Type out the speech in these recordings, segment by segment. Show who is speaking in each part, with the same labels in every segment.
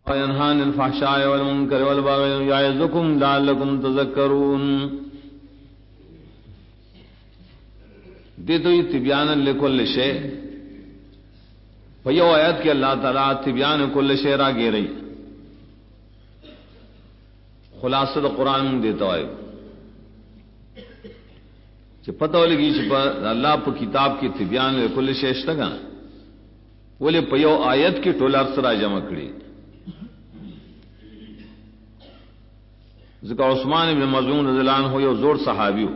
Speaker 1: وينهى عن الفحشاء والمنكر والبغي يعظكم لعلكم تذكرون دیتوی تبیانا لکل شے فیو آیت کے اللہ تعالیٰ تبیان کل شے را گے رہی خلاصہ دا قرآن من دیتا ہے چھ پتہ لگی چھ اللہ پا کتاب کی تبیان لکل شے اشتگا ولی پیو آیت کی ٹولار سرا جمع کری ذکر عثمان بن مظعون رضی اللہ عنہ یو زور صحابیو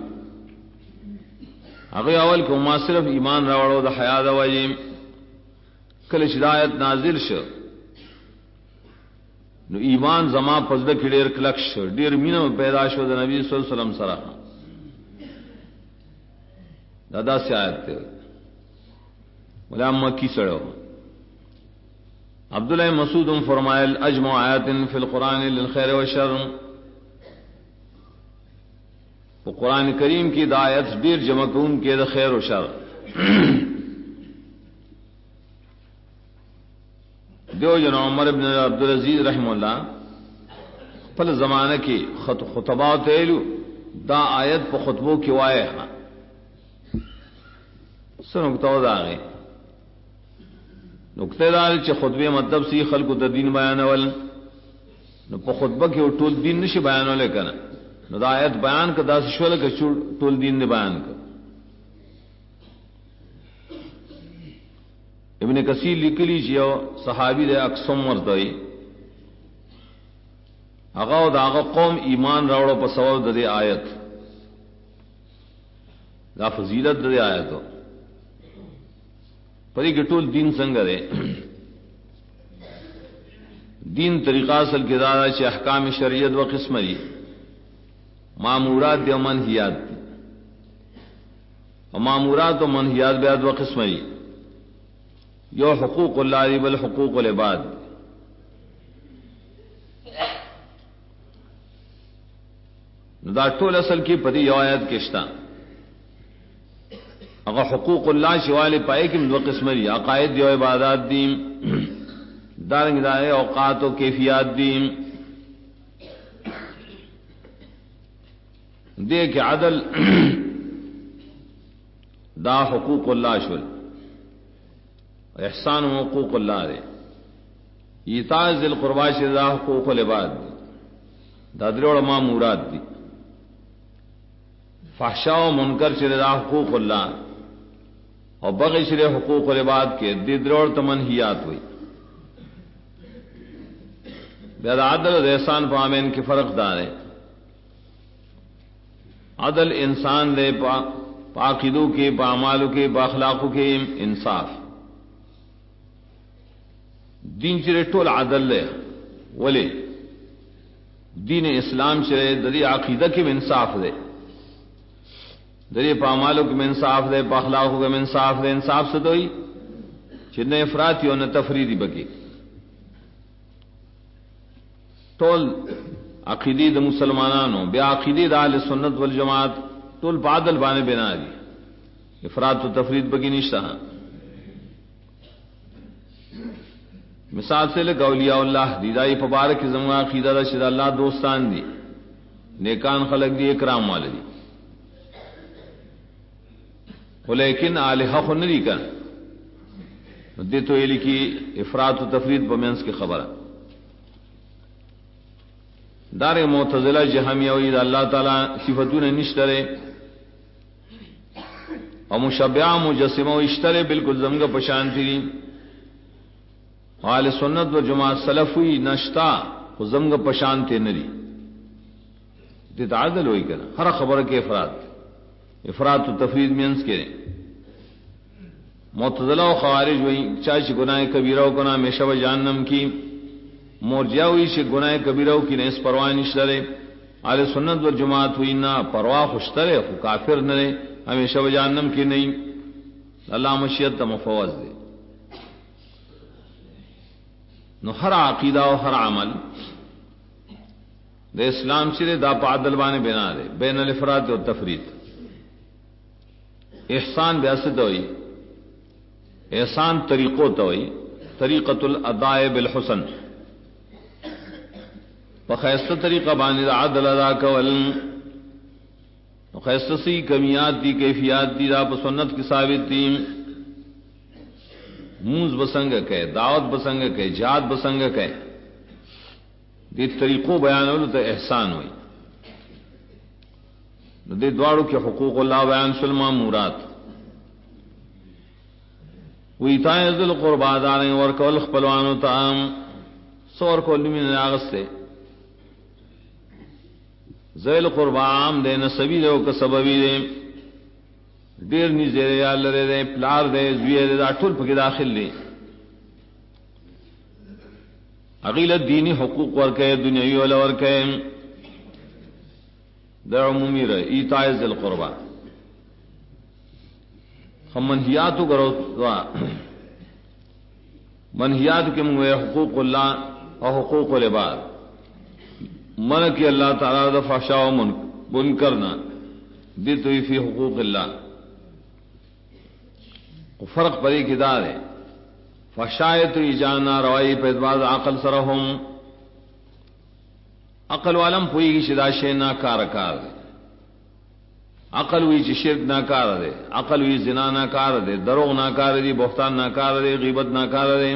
Speaker 1: اگر اول کو ما صرف ایمان راوړو د حیا د وجه کله شدایت نازل شو نو ایمان زما پزده کې ډیر کلک شو ډیر مینه پیدا شو د نبی صلی الله علیه وسلم سره دادا سے آیت ته ولا مکی سره عبداللہ مسعود فرمایل اجمع آیات فی القرآن للخیر والشر وہ قرآن کریم کی دایت دیر جمع کون کے دا خیر و شر دیو جن عمر ابن عبدالعزیز رحم اللہ پل زمانہ کی خطبات ایلو دا آیت پا خطبوں کی وائے ہاں سنکتاو دا آگے نکتے دار چھ خطبے مطلب سی خلق دا دین بیانول نو پا خطبہ کی وہ ټول دین نشی بیانولے کنا نو دا آیت بیان کا دا شول کا ټول دین نے بیان کا ابن کثیر لکلی چیو صحابی دے اقسم ورتوی اغاو دا آغا قوم ایمان راوڑو پا سبب دے آیت دا فضیلت دے آیتو پری کہ ټول دین څنګه دے دین طریقہ اصل کے دادا چھ احکام شریعت و قسم دی معمورات و منہیات دی معمورات و منہیات بیاد و قسم دی یو حقوق اللہ دی بل حقوق العباد دا ټول اصل کی پدی یو آیت کشتا اگر حقوق اللہ شوال پائے کہ دو قسم دی عقائد یو عبادات دی دارنگ دائے اوقات و کیفیات دی دے کہ عدل دا حقوق اللہ شول احسان و حقوق اللہ دے ایتاء ذی القربا دا حقوق العباد دا دروڑ مامورات دی فحشاء و منکر دا حقوق اللہ اور بغی شر حقوق العباد کے دی دروڑ تمنہیات ہوئی بیاد عدل و احسان پامین کی فرق دار ہے عدل انسان دے پاقیدوں کے باعمالوں کے باخلاقوں کے انصاف دین چرے ټول عدل دے ولی دین اسلام چرے دری عقیدہ کے انصاف دے دری باعمالوں کے انصاف دے باخلاقوں کے انصاف دے انصاف سے تو ہی چنہ افراطی اور نہ تفریدی بکی ټول عقیدی د مسلمانانو بیا عقیدی د اهل سنت والجماعت ټول بادل باندې بنا دي افراط و تفرید بگی نشتا مثال سے لگ اولیاء اللہ دیدائی پبارک زمان عقیدہ دا شد اللہ دوستان دی نیکان خلق دی اکرام والے دی لیکن آلہا خو ندی کن دی تو یہ لکی افراط و تفرید بمینس کی خبر دار معتزلہ جہمیہ وید اللہ تعالی صفتون نشترے اور مشبعہ مجسمہ اشترے بالکل زمگا پشانتی دی اہل سنت و جماعت سلفی نشتا و زمگا پشانتے ندی دیتا عدل ہوئی کنا ہر خبر کے افراد و تفرید مینس کے معتزلہ و خوارج ہوئی چاچی گناہ کبیرہ و گناہ میں شب جہنم کی مرجیا ہوئی سے گناہ کبیرہ کی نیس پرواہ نشترے اہل سنت و جماعت ہوئی نہ پرواہ خوشترے کافر نہ رہے ہمیشہ و جہنم کی نہیں اللہ مشیت مفوض دے نو ہر عقیدہ و ہر عمل دے اسلام سے دا پا عدل بانے بنا دے بین الافراد و تفرید احسان بیاست ہوئی احسان طریقوں تو ہوئی طریقۃ الاداء بالحسن په خیسته طریقه باندې عدل ادا کول. خیسته سی کمیات دی کیفیات دی دا په سنت کې ثابت دي. موز بسنگ کہے، دعوت بسنگ کہے، جہاد بسنگ کہے، دې طریقو بیانولو ته احسان وي. نو دې دواړو کې حقوق الله بیان شول مامورات. ویتای ذل قربا دار ورکول خپلوانو ته سور کول من اغسته ذل قربا عام دې نسبی له او سببی دې ډیر نږدې یا لره دې پلار دې زوی دې دا ټول پکې داخل دي. اغیل دینی حقوق ورکه دنیوي ول ورکه د عمومي ر ایتاء ذل قربا. منهیات کرو منهیات کې موږ حقوق الله او حقوق العباد من کی اللہ تعالی د فحشاء و منکر نہ دي تو فی حقوق الله. فرق پدې کې دا ده فحشایت ایجانا روائی په ادواز عقل سره هم عقل والم پویږي چې دا شی نه کار دی. عقل وی چې شرک نه کار دی، عقل وی زنا نه کار دی، دروغ نه کار دی، بهتان نه کار دی، غیبت نه کار دی.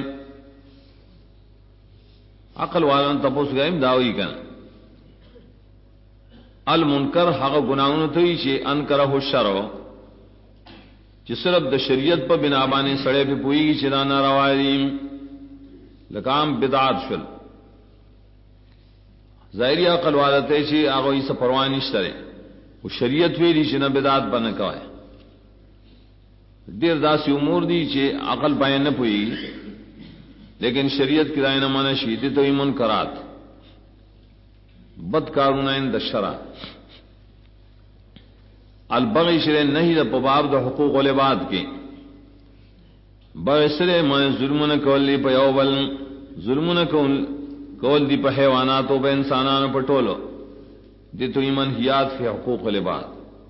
Speaker 1: عقل والن تاسو غیم داوی کنه المنکر هغه گناہوں ته چې انکره الشرع چې صرف د شریعت په بنا باندې سړی په پویږي چې دا ناروا دي لکام بدعات شول. ظاهری عقل والته چې هغه یې پروا نشته او شریعت ویلي چې نه بدعت باندې کوي. ډیر داسې امور دي چې عقل باندې نه پوي لیکن شریعت کې داینه معنی شي دي ته منکرات بد کارونه اند شرع. البغی شر نہیں د باب د حقوق العباد کې بغسره ما ظلمونه کولی په یو بل ظلمونه کول دی په حیوانات او په انسانانو په ټولو دي تو منهیات فی حقوق العباد.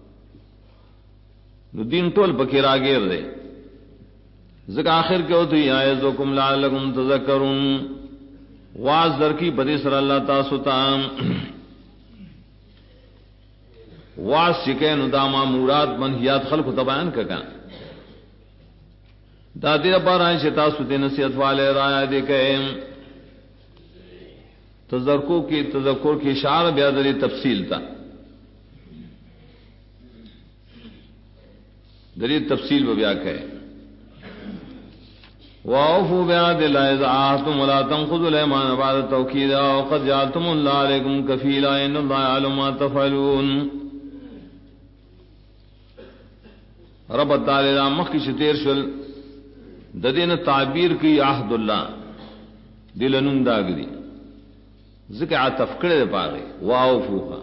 Speaker 1: نو دین ټول پکې راګیر دی ځکه آخر کې او ته یعظکم لعلکم تذکرون واز در کی بدی سر اللہ تاسو ته واس شکین دا مامورات منهیات خلق ته بیان کړه. دا دې لپاره چې تاسو دې نصیحت والے رایا دې کئ تذکر کی اشاره بیا د تفصیل تا دې تفصیل بیا کئ واوفوا بعهد الله اذا عاهدتم ولا تنقضوا الايمان بعد توكيدها وقد جعلتم الله عليكم كفيلا ان الله يعلم ما تفعلون. رب تعالی مخکې شتیر شل د دین تعبیر کی عهد الله دلنوم داګدي ذکر عطف کړه پاره واوفوها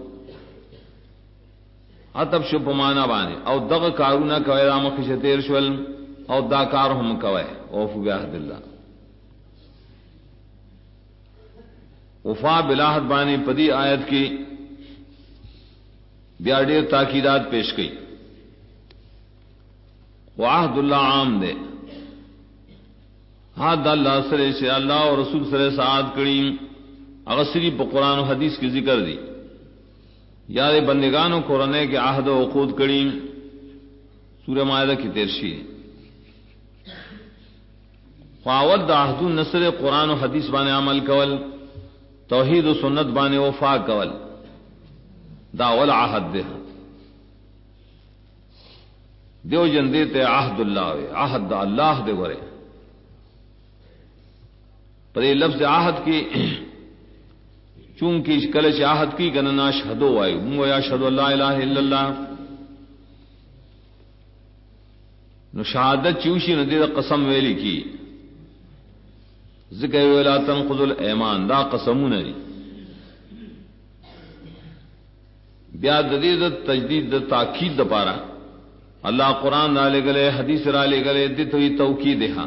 Speaker 1: عطف شو په معنا باندې او دغه کارونه کوي را مخکې شتیر شل او دا کار هم کوي اوفو بعهد الله. وفا بالعهد باندې پدی آیت کی بیا ډېر تاکیدات پیش کړي. وعهد الله عام دے حد اللہ سره سے اللہ اور رسول سره سعاد کړي هغه سری په قران او حدیث کې ذکر دي. یاد بندگانو قرآن کے عہد و عقود کړي سورہ مائدہ کی 13. خواود د عهد النصر قرآن و حدیث باندې عمل کول توحید و سنت باندې وفا کول دا ول عهد ده. دیو جن دیتے عہد اللہ وے عہد دا اللہ دے گورے پر یہ لفظ عہد کی چونکہ کلش عہد کی گننا شہدو آئے مو یا شہدو اللہ الہ الا اللہ نو شہادت چوشی ندی دا قسم ویلی کی ذکر ویلا تنقض الایمان دا قسمون دی بیا ددید تجدید دا تاکید دا پارا اللہ قرآن را لے گلے حدیث را لے گلے دیت ہوئی توقید ہاں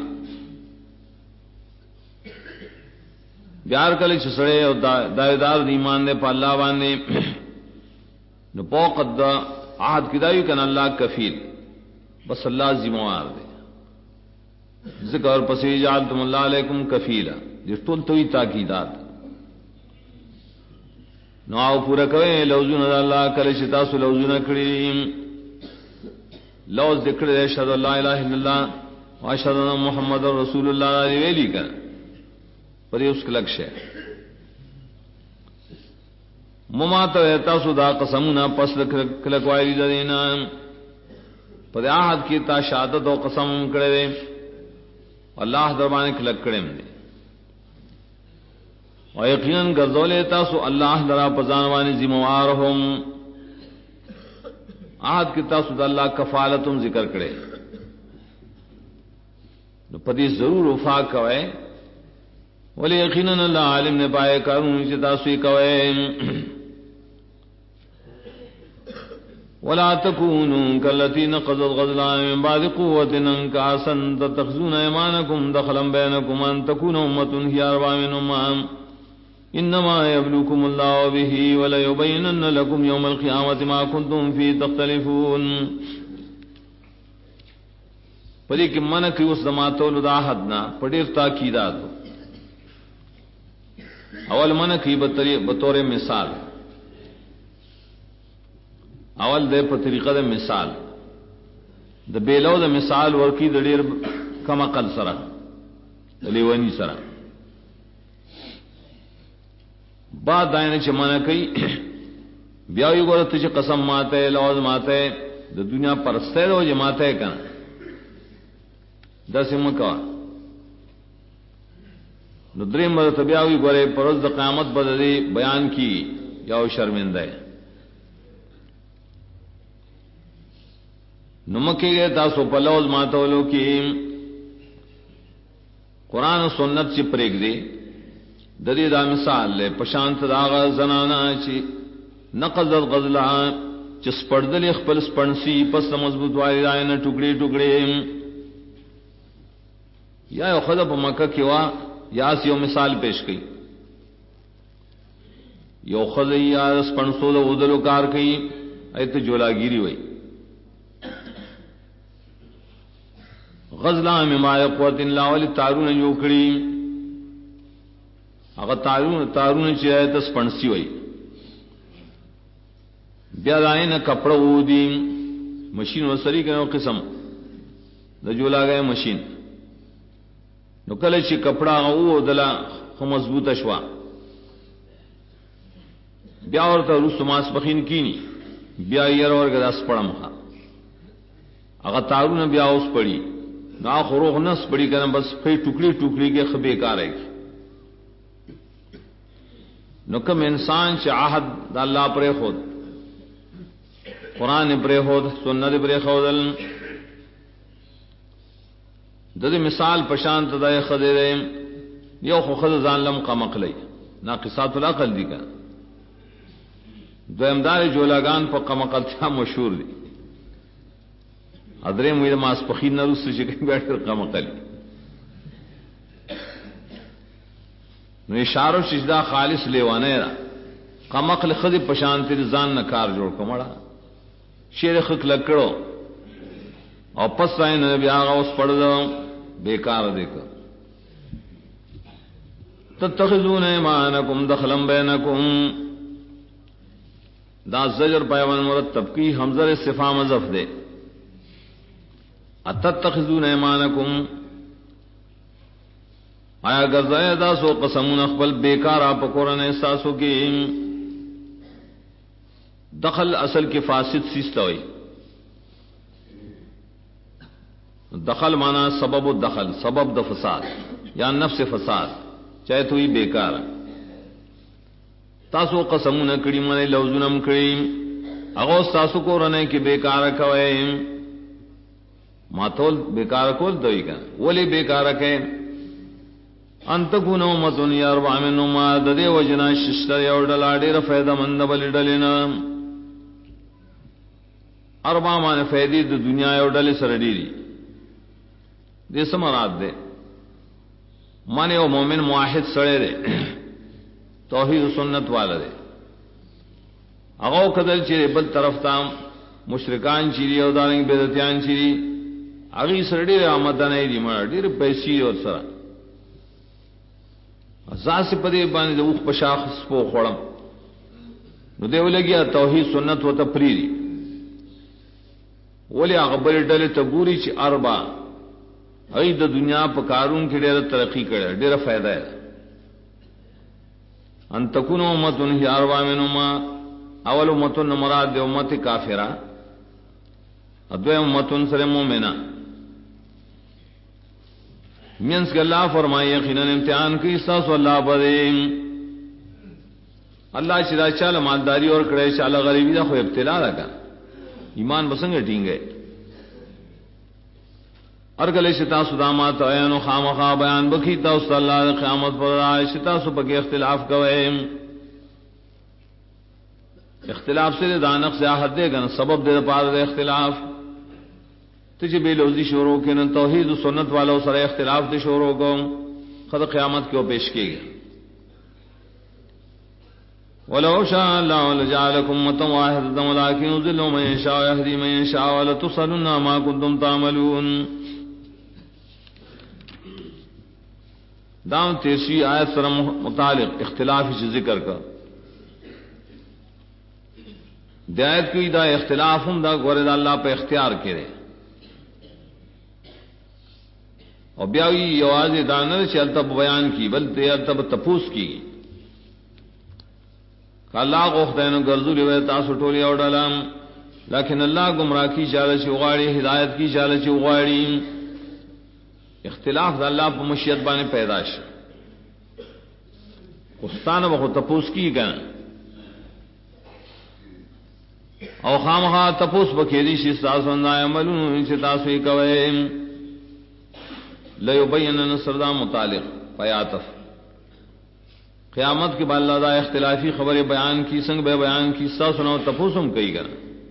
Speaker 1: بیار کلی چھسڑے اور دائیدار ایمان دے پا اللہ باندے نو پوقت دا عہد کدائی کن اللہ کفیل بس اللہ ذموار دے ذکر پسی جعلتم اللہ علیکم کفیلا جس طول توی تاکیدات نو او پورا کوي لوزونه الله کله چې تاسو لوزونه کړی لوز ذکر اشهد لا اله الا الله واشهد ان محمد رسول الله ویلی کړه پر اوس کلک شه مماته تاسو دا قسمونه پس کلک وایي دینا پر عهد کی تا شهادت او قسم کړي الله در باندې کلک کړم دي او یقینا غزول تاسو الله درا پزان باندې ذمہوار هم عهد کی تاسو د الله کفالتم ذکر کړي نو پدې ضرور وفا کوي ولی یقینا الله عالم نه پای کارونه چې تاسو یې کوي ولا تكونوا كالتي نقضت غزلها من بعد قوة أنكاسا تتخذون أيمانكم دخلا بينكم أن تكون أمة هي أربع من أمم إنما يبلوكم الله به وليبينن لكم يوم القيامة ما كنتم فيه تختلفون پدې کې من کې اوس دماتول د عهدنا پډیر تاکیدات اول من کې بطور مثال اول د په طریقه د مثال د بیلو د مثال ورکی د ډیر کم عقل سره لیونی سره بعد داینه چې معنا کوي بیا یو ورته چې قسم ماته لوز ماته د دنیا پرسته او جماعته کنه داسې مکا نو درې مرته بیا وی ګوره پروز د قیامت بدلی بیان کی یا شرمنده نمکه گئے تاسو پلوز ماتولو کی قرآن و سنت چی پریگ دی ددی دا مثال لے پشانت داغا زنانا چی نقضت غزلہ چی سپردل اخپل سپنسی پس مضبوط والی دائینا ٹکڑی ٹکڑی یا یو خدا پا مکہ کیوا یا سی مثال پیش کی یو خدا یا سپنسو دا ودلو کار کی ایت جولاگیری وئی غزلہ مما قوت اللہ ولی تارون جو کړي هغه تارون چې ایت سپنسی وای بیا داینه کپڑا ودی ماشین وسری کنه قسم د جولاګه ماشین نو کله چې کپڑا او دلا خو مضبوطه شوا بیا ورته روس ماس بخین کینی بیا یې ورګه داس پړم هغه تارون بیا اوس پړی نا خروغ نس بڑی کرم بس پھر ٹکڑی ٹکڑی کے خبے کار ہے نکم انسان چ عہد دا اللہ پر خود قرآن پر خود سنت پر خودل دد مثال پشانت دای خدے یو خو خد زان لم قمق لئی ناقصات العقل دی کا دویمدار جولاگان په قمقلتیا مشهور دی ادرے مې ماس پخین نه رسې چې بیٹھ کر قمقلی نو اشاره شجدا خالص لیوانه را قمقل خدي پشانت ځان نه کار جوړ کومړه شیر خک لکړو او پس راي نه بیا اوس پړل بیکار دی کا تتخذون ایمانکم دخلا بینکم دا زجر پیوان مرتب کی حمزہ استفهام ظرف دے اتتخذون ایمانکم آیا گرزائے دا سو قسمون اخبل بیکار آپ قرآن احساسو کی دخل اصل کے فاسد سیستا ہوئی دخل مانا سبب الدخل سبب د فساد یا نفس فساد چاہے تو ہی بیکار تاسو قسمون کڑی منے لوزنم کڑی اغوز تاسو کو رنے کی بیکار کوئے ماتول بیکار کول دوئی کن ولی بیکار کئے انتکون امتون یاربع من امت دے وجنا ششتر یو ڈلا دیر فیدہ مند بلی ڈلینا اربع مان فیدی د دنیا یو ڈلی سر ڈیری دے سمرات دے مانے او مومن موحد سڑے دے توحید و سنت والا دے اغاو قدل چیرے بل طرف تام مشرکان چیری او دارنگ بیدتیان چیری اغی سر ڈیر آمدانای دی مانا ڈیر پیسی اور سرا ذات سے پدے باندې د اوخ پشاخ سپو خړم نو دیو لګیا توحید سنت و تفریری ولی اغبر ډلې ته ګوري چې اربع ای د دنیا په کارون کې ډېره ترقی کړي ډېره فائدہ ده ان تکون امه هي اربع منهما اول امه مراد د امه کافره ادوی امه سره مؤمنه مینس کہ اللہ فرمائے یقینا امتحان کی ساس اللہ بدیم اللہ شدا چال مالداری اور کڑے چال غریبی دا خو ابتلا لگا ایمان بسنگ ٹینگے ارگلے شتا صدامات عین خامخا بیان بکی تا اس اللہ قیامت پر آئے شتا سو پکی اختلاف کوئے اختلاف سے دانق سے آہد دے گا سبب دے پار دے اختلاف تجھے بے لوزی شروع کے نن توحید و سنت والوں سر اختلاف دے شروع کو خد قیامت کو پیش کی گئے ولو شاء الله لجعلكم أمة واحدة ولكن يضل من يشاء ويهدي من يشاء ولتسألن ما كنتم تعملون دام تیسری آیت سر متعلق اختلاف سے ذکر کا دایت کی دا اختلاف ہم دا گورد اللہ پہ اختیار کرے اور بیاوی یواز دانر چلتب بیان کی بلتے التب تپوس کی کہ اللہ کو خدین گرزو لیویتا سٹولی اور ڈالام لیکن اللہ گمراہ کی چالچ اغاڑی ہدایت کی چالچ اغاڑی اختلاف دا اللہ پا مشیت بانے پیداش استان بخو تپوس کی گا او خامخا تپوس بکیدی شی ستاسو اندائی عملون انچه تاسوی کوئیم لیبینن سردا متعلق پیاتف قیامت کے بعد اللہ دا اختلافی خبر بیان کی سنگ بے بیان کی سا سناو تپوسم کئی گا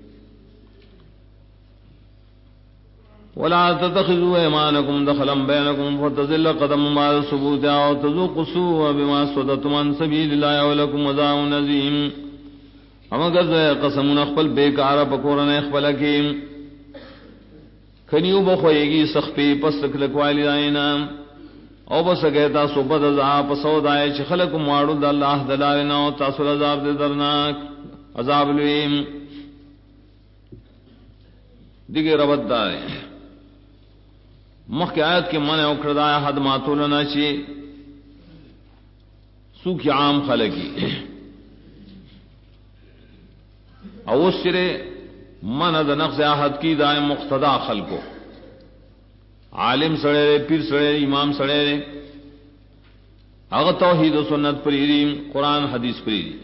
Speaker 1: ولا تتخذوا ایمانکم دخلا بینکم فتزل قدم بعد ثبوتها وتذوقوا السوء بما صددتم عن سبیل اللہ ولکم عذاب عظیم اما گز قسمون اخبل بیکار پکورن اخبل کیم کنیو بخوئیگی سخپی پس تکلک والدائنا او بس گیتا صوبت عذاب پسود آئے چھ خلق موارد اللہ دلالنا و تاثر عذاب دے درناک عذاب لویم دیگے ربط دارے مخ کی آیت کے منع اکردایا حد ماتولنا چی سوکی عام خلقی او اس چرے من د نقص احد کی دائم مقتدا خلقو عالم سڑے رے پیر سڑے رے امام سڑے رے اگر توحید و سنت پریریم قرآن حدیث پریری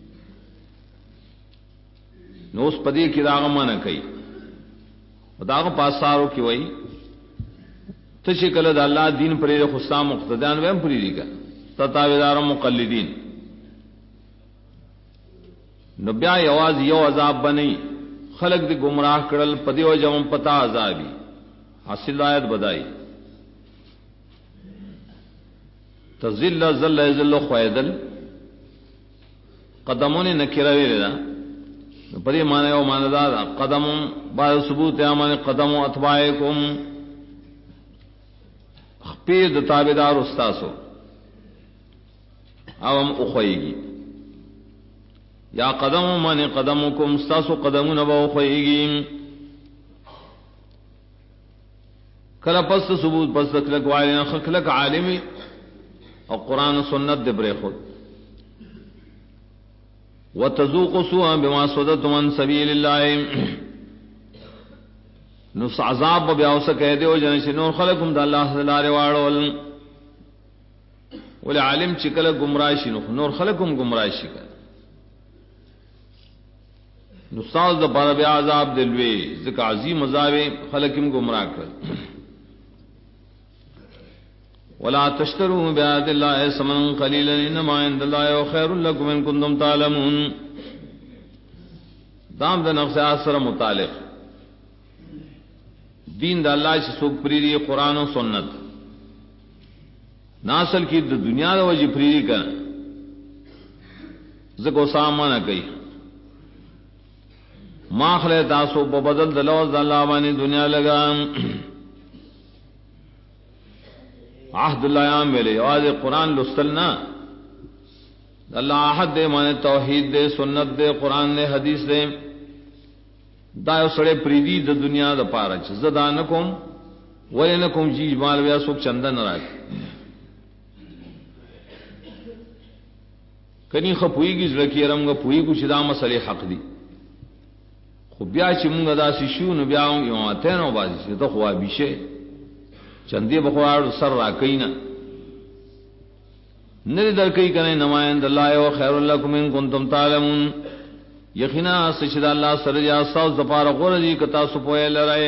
Speaker 1: نو اس پدی کی داغ مانا کئی داغ پاسارو کی وئی تشکل دا اللہ دین پریر خستان مقتدیان ویم پریری کا تتاویدار مقلدین نو بیا یواز یو عذاب بنی خلق دی گمراہ کرل پدی و جوم پتا عذابی حاصل آیت بدائی تزل زل زل خویدل قدمون نکروی لدا پدی معنی و معنی دا قدم بعد ثبوت یا معنی قدم اتباعکم خپیر دا تابدار استاسو اوام اخویگی یا قدم معنی قدمکم استاسو قدمون با اخویگی کلا پس ثبوت پس تکلک وائلین خکلک عالمی اور قرآن و سنت دبرے خود وتذوقوا سوءا بما صددتم عن سبیل اللہ نفس عذاب بیاوسا کہہ دیو جنشی نور خلقم دا اللہ دلارے وارول ولی عالم چکل گمراشی نور خلقم گمراشی کر نستاز دا پارا بیا عذاب دلوے ذکر عظیم عذابے خلقم گمراہ کر ولا تشتروا بآيات الله ثمنا قليلا انما عند الله خير لكم ان كنتم تعلمون دام د نفس اثر متعلق دین د الله سے سوک پریری قرآن و سنت ناسل کی دنیا د وجہ پریری کا زکو سامان کئی ما خلے تاسو په بدل د لوز د الله باندې دنیا لگا عہد اللہ عام ویلے آج قرآن لستلنا اللہ احد دے معنی توحید دے سنت دے قرآن دے حدیث دے دا یو سڑے پریدی د دنیا د پاره چې زدا نکوم ولې نکوم چې مال بیا څوک چنده نه راځي کني خپويږي ځکه رنګ پويګو چې دا مسلې حق دي خو بیا چې موږ داسې شو نو بیا یو ماته نو بازي چې ته خو ابيشه چندې بخوار سر راکینا نه درکې کنه نمائند الله او خیر لکم ان کنتم تعلمون یقینا سجد الله سره یا اساس د پاره غوړه دي کتا سو پوهه لراي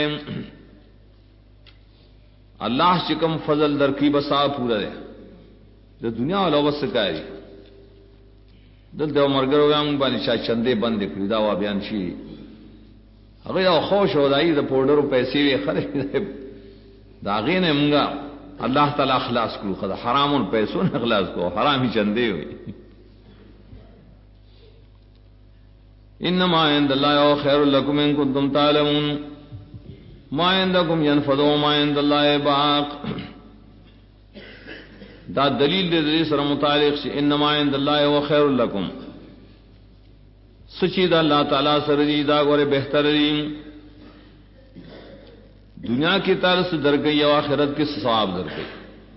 Speaker 1: الله چې کوم فضل درکې بسا پورا ده د دنیا او لوس کوي دلته مرګرو هم باندې شا چندې بند کړی دا وا بیان شي هغه یو خوش ودای د پوډرو پیسې وی خره دا غینه مونږه الله تعالی اخلاص کړو خدای حرامون پیسو نه اخلاص کو حرامي چندې وي انما عند الله خير لكم ان كنتم تعلمون ما عندكم ينفد وما عند الله باق دا دلیل دې سره متعلق شي انما عند الله خير لكم سچې دا الله تعالی سره دې دا غوړې بهتر دي دنیا کی طرف سے درگئی او آخرت کے ثواب درگئی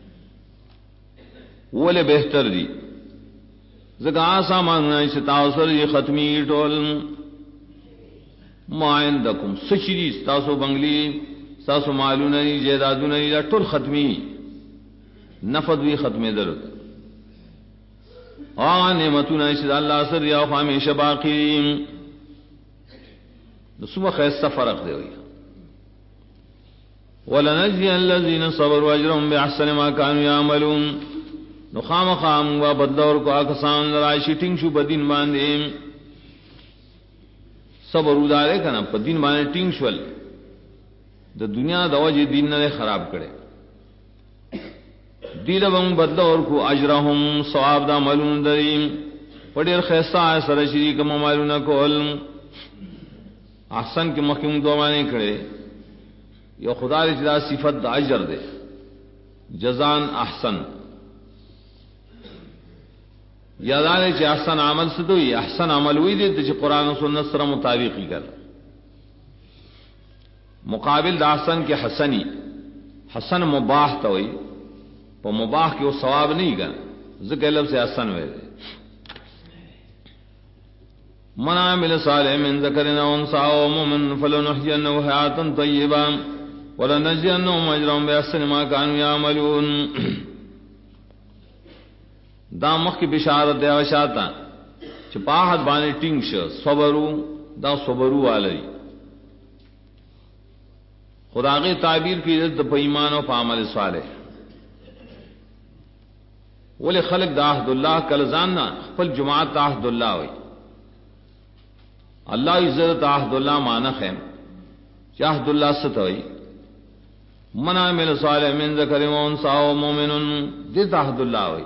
Speaker 1: ولے بہتر دی زکا سامان سے تاثر یہ ختمی ټول ما عندکم سچری تاسو بنگلی تاسو مالونه جیدادونه ټول ختمی نفد وی ختمه درته نعمتونه چې الله سره یا همیشه باقی نو سمه خیسته فرق دی وی ولنجزي الذين صبروا اجرهم باحسن ما كانوا يعملون نو خامخام و بدور کو اکسان راشي ټینګ شو بدین باندې صبر ودارې کنه په دین باندې ټینګ شول د دنیا د وجه دین نه خراب کړي دیلهم بدور کو اجرهم ثواب د عملون دریم پډیر خیسه سره شریک عملونه کول احسن کې مخکوم دوانه کړي یو خدا دې دا صفت د اجر ده جزان احسن یادانه چې احسن عمل څه دوی احسن عمل وی دي چې قران او سنت سره مطابقي کړ مقابل د احسن کې حسنی حسن مباح ته وي په مباح کې او ثواب نه یګا ځکه لفظ احسن وي من عمل صالح من ذکر او انثى ومؤمن فلنحيينه حياة طيبة ولنجزينهم اجرهم باحسن ما كانوا يعملون دا مخ کی بشارت دی وشاتا چې په حد باندې ټینګ شه صبرو دا صبرو علی خدای تعبیر کی عزت په ایمان او په عمل صالح ول خلق د عهد الله کل ځان خپل جماعت عهد الله وي الله عزت عهد الله مانخ ہے عهد الله ستوي من عمل صالح من ذکر و انثى ومؤمن دې عهد الله وي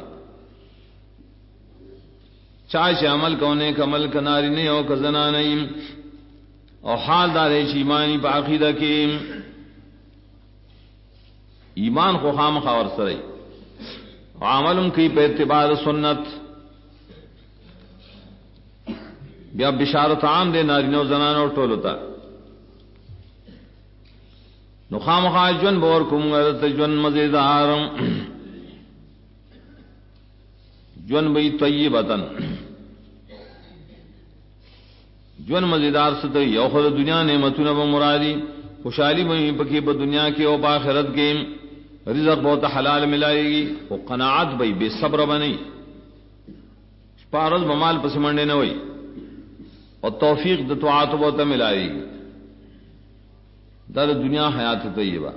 Speaker 1: چاہے عمل کونے کمل کناری نہیں او کزنا نہیں او حال دار چې ایمانی په عقیده کې ایمان خو خامخا ور سره عملم کی په اتباع سنت بیا بشارت عام دے نارینو زنانو ټولو ته نو خامخا جن بور کوم غرت جن مزیدار جن بی طیبتن جن مزیدار ست یو خو دنیا نعمتونه به مرادی خوشحالی به پکې په دنیا کې او په آخرت کې رزق بہت حلال ملائے او قناعت به بے صبر بنئی پارل ممال پس منډه نه وای او توفیق د طاعت بہت ملائے دا دنیا حیات طیبہ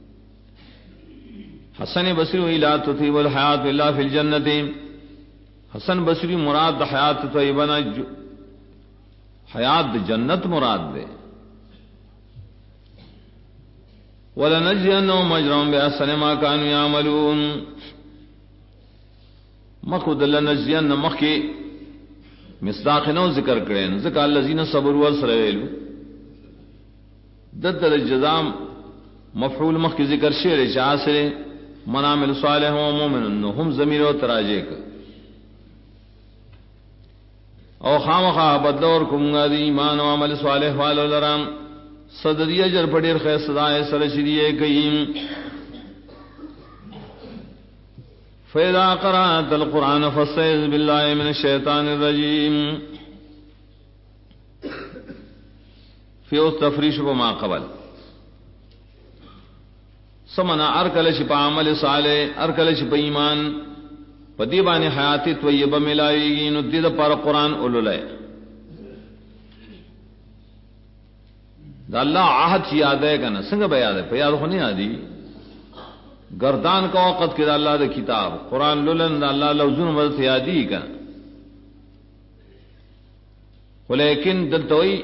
Speaker 1: حسن بصری ویلا تطیب الحیات الا فی الجنت حسن بصری مراد حیات طیبہ نہ حیات جنت مراد دے ولنجزینهم اجرهم باحسن ما كانوا يعملون مخود لنجزین مخی مصداق نو ذکر کړي ځکه الذين صبروا وسرلوا دد الجزاء مفعول مخ کی ذکر شعر شاسر من عمل صالح و مؤمن هم ضمیر و تراجه ک او خامخا بدلور کومګا دی ایمان او عمل صالح والو لرام صدری اجر پډیر خیر صدای سره شریه کئ فإذا قرأت القرآن فاستعذ بالله من الشيطان الرجيم في التفريش بما قبل سمنا ارکل شپ عمل صالح ارکل شپ ایمان پدی باندې حیات طیبه ملایږي نو دې د پر قرآن اولولای دا الله عهد یاد ہے کنه څنګه به یاد ہے په یاد خو نه یادي گردان کا وقت کې الله د کتاب قرآن لولن الله لوزونه مدد یادي کا ولیکن دلتوي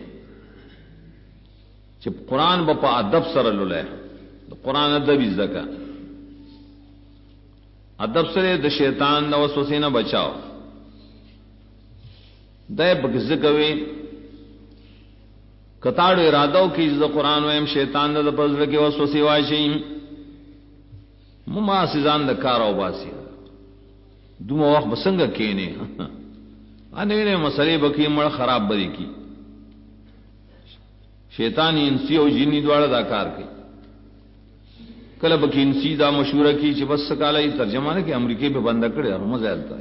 Speaker 1: چې قرآن په ادب سره لولای قرآن ادب زکا ادب سره د شیطان نو وسوسې نه بچاو دای بغز کوي کتاړو ارادو کې د قرآن ویم شیطان د پزړه کې وسوسې واشي مما سيزان د کار او باسي دومره وخت بسنګ کینه انې نه مسلې بکی مړ خراب بری کی شیطان انسی او جنی دواړه دا کار کوي کله بکی انسی دا مشوره کی چې بس کالای ترجمه نه کې امریکای په بند کړی هغه مزه آلتا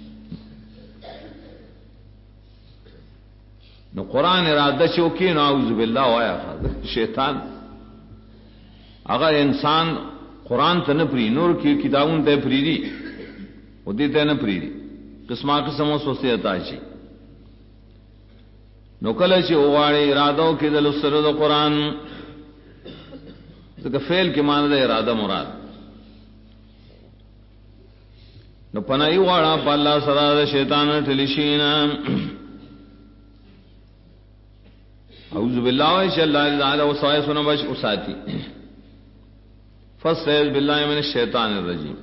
Speaker 1: نو قرآن اراده شو کې نعوذ بالله وایا شیطان هغه انسان قرآن ته نه پری نور کې کتابون ته پری دي او دې ته نه پری دي قسمه قسمو سوسه اتا شي نو کله چې وغاړي ارادو کې د لسره د قرآن ځکه فعل کې معنی د اراده مراد نو پنای واړه په الله سره د شیطان ټلیشینا اعوذ بالله ان شاء الله تعالی وصای سن بش اساتی فاستعذ بالله من الشیطان الرجیم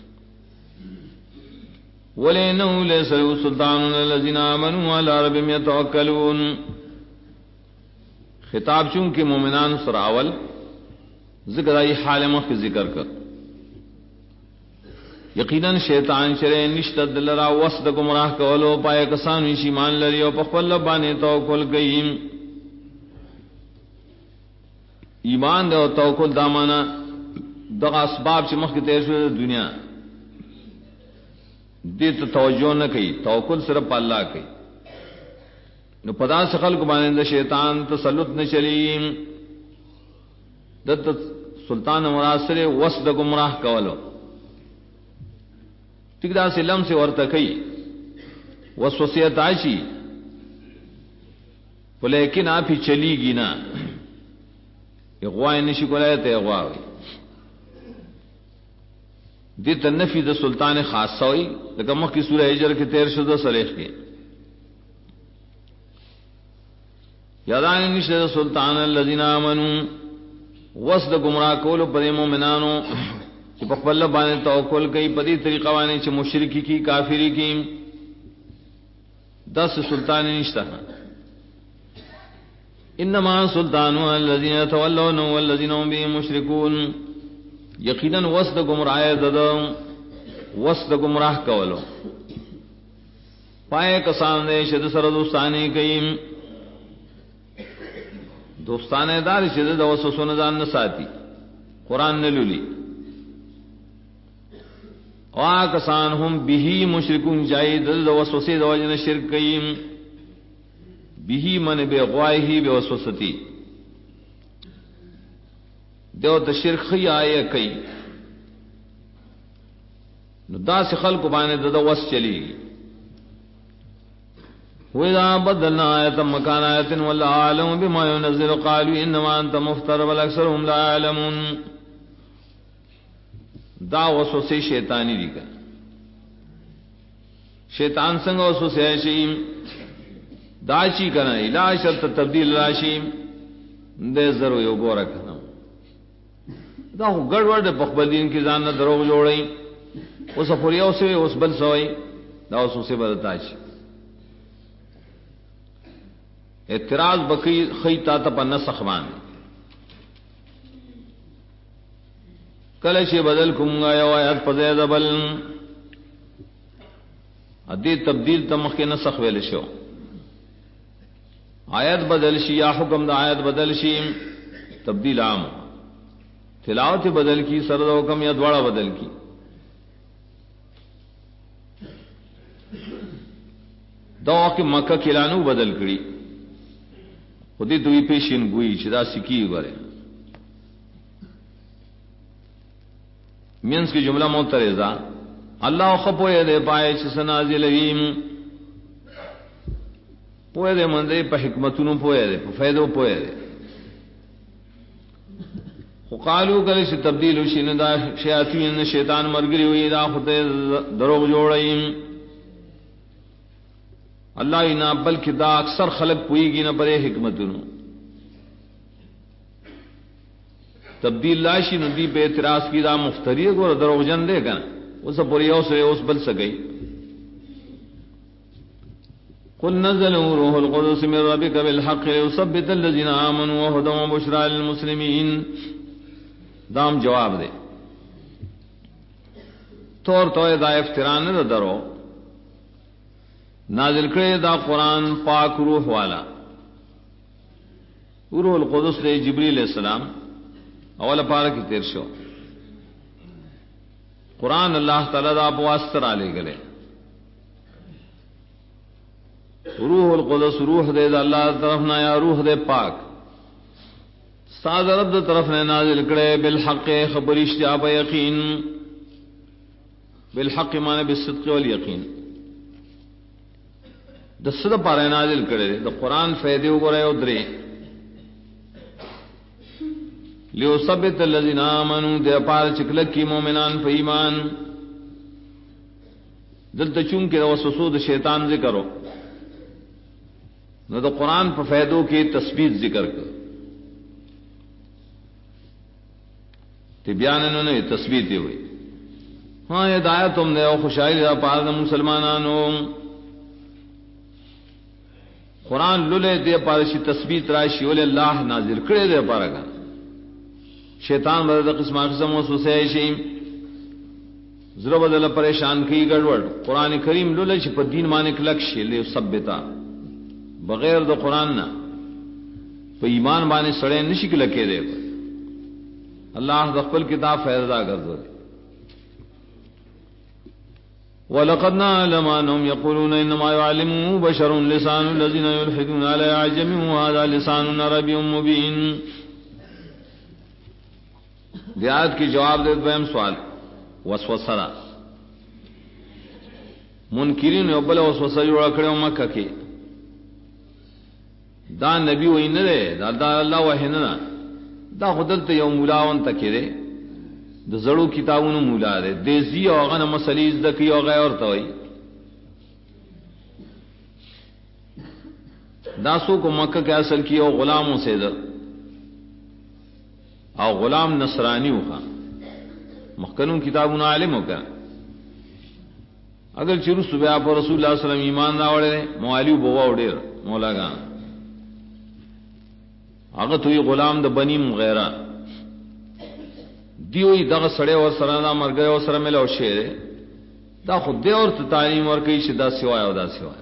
Speaker 1: ولئنه ليس له سلطان الذين آمنوا على ربهم يتوكلون خطاب چون کہ مومنان سره اول ذکر ای حال مخ ذکر کر یقینا شیطان شرع نشته دلرا وسد گمراه کولو پای کسان شي مان لري او په خپل باندې توکل کوي ایمان او توکل دامانا دغه اسباب چې مخکې تیر شو د دنیا دې ته توجه نه کوي توکل صرف په الله کوي نو پدا خلق باندې د شیطان تسلط نه چلی د سلطان مراسل وسد گمراه کولو ټیک دا سلم سے ورته کوي وسوسه عاشی ولیکن آپ ہی چلی گی نا اغوائے نشی کولای ته اغواوي دې تنفی د سلطان خاصه وي لکه مخکې سوره هجر کې تیر شو د صلیح کې یادان نشه د سلطان الذين امنوا وسد گمراه کول پر مومنانو چې په خپل باندې توکل کوي په دې طریقه باندې چې مشرکی کی کافری کی 10 سلطان نشته انما سلطان الذين يتولون والذين هم به مشركون یقینا وسد گمراه ددم وسد گمراه کولو پای کسان دې شد سره دوستانه کوي دوستانه دار شد د وسوسونه ځان نه ساتي قران نه لولي او کسان هم به مشرکون جاید د وسوسه د وجنه شرک کوي به من به غوایه به وسوستی دیو ته شرک خیايه کوي نو داس خلق باندې د وس چلی وَإِذَا بَدَّلْنَا آيَةً مَكَانَ آيَةٍ وَاللَّهُ أَعْلَمُ بِمَا يُنَزِّلُ قَالُوا إِنَّمَا أَنْتَ مُفْتَرٍ بَلْ أَكْثَرُهُمْ لَا يَعْلَمُونَ دا وسوسه شیطانی دي کا شیطان څنګه وسوسه شي دا چی کنه علاج شرط تبدیل راشي د زرو یو ګوره کنه دا ګډوډ په خپل دین کې ځان نه دروغ جوړي اوس پوریا اوس بل سوې دا وسوسه بدلتا شي اعتراض بکی خیتا ته په نسخ باندې کله چې بدل کومه یو آیات په ځای بل ادي تبدیل تمخ کې نسخ ویل شو آیت بدل شي یا حکم د آیت بدل شي تبدیل عام تلاوت بدل کی سر د حکم یا دواړه بدل کی دا کې مکه کلانو بدل کړي خودی دوی پیشین ګوي چې دا سکی وره مینس کی جمله معترضه الله خپوی دې پای چې سنازل ویم پوی دې منځه په حکمتونو پوی دې په فائدو پوی دې خو قالو کله چې تبدیل وشي نه دا شیاطین شیطان مرګري وي دا خدای دروغ جوړایم الله نه بلکې دا اکثر خلق پويږي نه پرې حکمتونو تبدیل لاشي نو دی په اعتراض کی دا مفتری ګور دروغجن دی کنه اوس پوری اوس بل سګي قل نزل روح القدس من ربك بالحق ليثبت الذين آمنوا وهدى وبشرى للمسلمين دام جواب دے طور تو دا افترا نه درو نازل کړي دا قران پاک روح والا روح القدس دے جبريل السلام اول پاره کې تیر شو قران الله تعالی دا په واسطه را لګلې روح القدس روح دے دا اللہ طرف نہ یا روح دے پاک ساز رب دے طرف نے نازل کړي بالحق خبر اشتیاب یقین بالحق معنی بالصدق والیقین د صدق پر نازل کړي د قران فائدې وګورئ او درې لیثبت الذین آمنوا دے پار چکل کی مومنان په ایمان دلته چون کې وسوسه د شیطان ذکرو نو د قران په فائدو کې تثبیت ذکر کړ تی بیان نه تثبیت دی وي ها ہدایت هم نه او خوشاله دا پاره مسلمانانو قران لولې دې پاره شي تثبیت راشي ول الله نازل کړي دې پاره شیطان باندې قسمه قسم وسوسه شي زړه بدل پریشان کی ګډوډ قران کریم لولې چې په دین باندې کلک شي له ثبتا بغیر د قران نه په ایمان باندې سړی نشي کله کېده الله د خپل کتاب فیضا ګرځول ولقد نعلم انهم يقولون انما يعلمه بشر لسان الذين يلحدون على عجم وهذا لسان عربي مبين دیات کی جواب دے دویم سوال وسوسه منکرین یو بل وسوسه جوړ کړو مکه کې دا نبی وای نه ده دا الله وای نه دا خدلته یو مولاون تکره د زړو کتابونو مولا ده دیزی او غنه مسلې زده کی او غیر ته وای دا سو کو مکه کې اصل کی او غلاموں سے ده او غلام نصرانی وکا مخکنون کتابونو عالم وکا اگر چیرو صبح پر رسول الله صلی الله علیه وسلم ایمان راوړل موالی بوا وډیر مولاګان هغه توي غلام د بنی مغیره دیوی دغه سړی ور سره دا مرګ او سره ملو شه دا خو دې اور ته تعلیم ور کوي چې دا سیوا او دا سیوا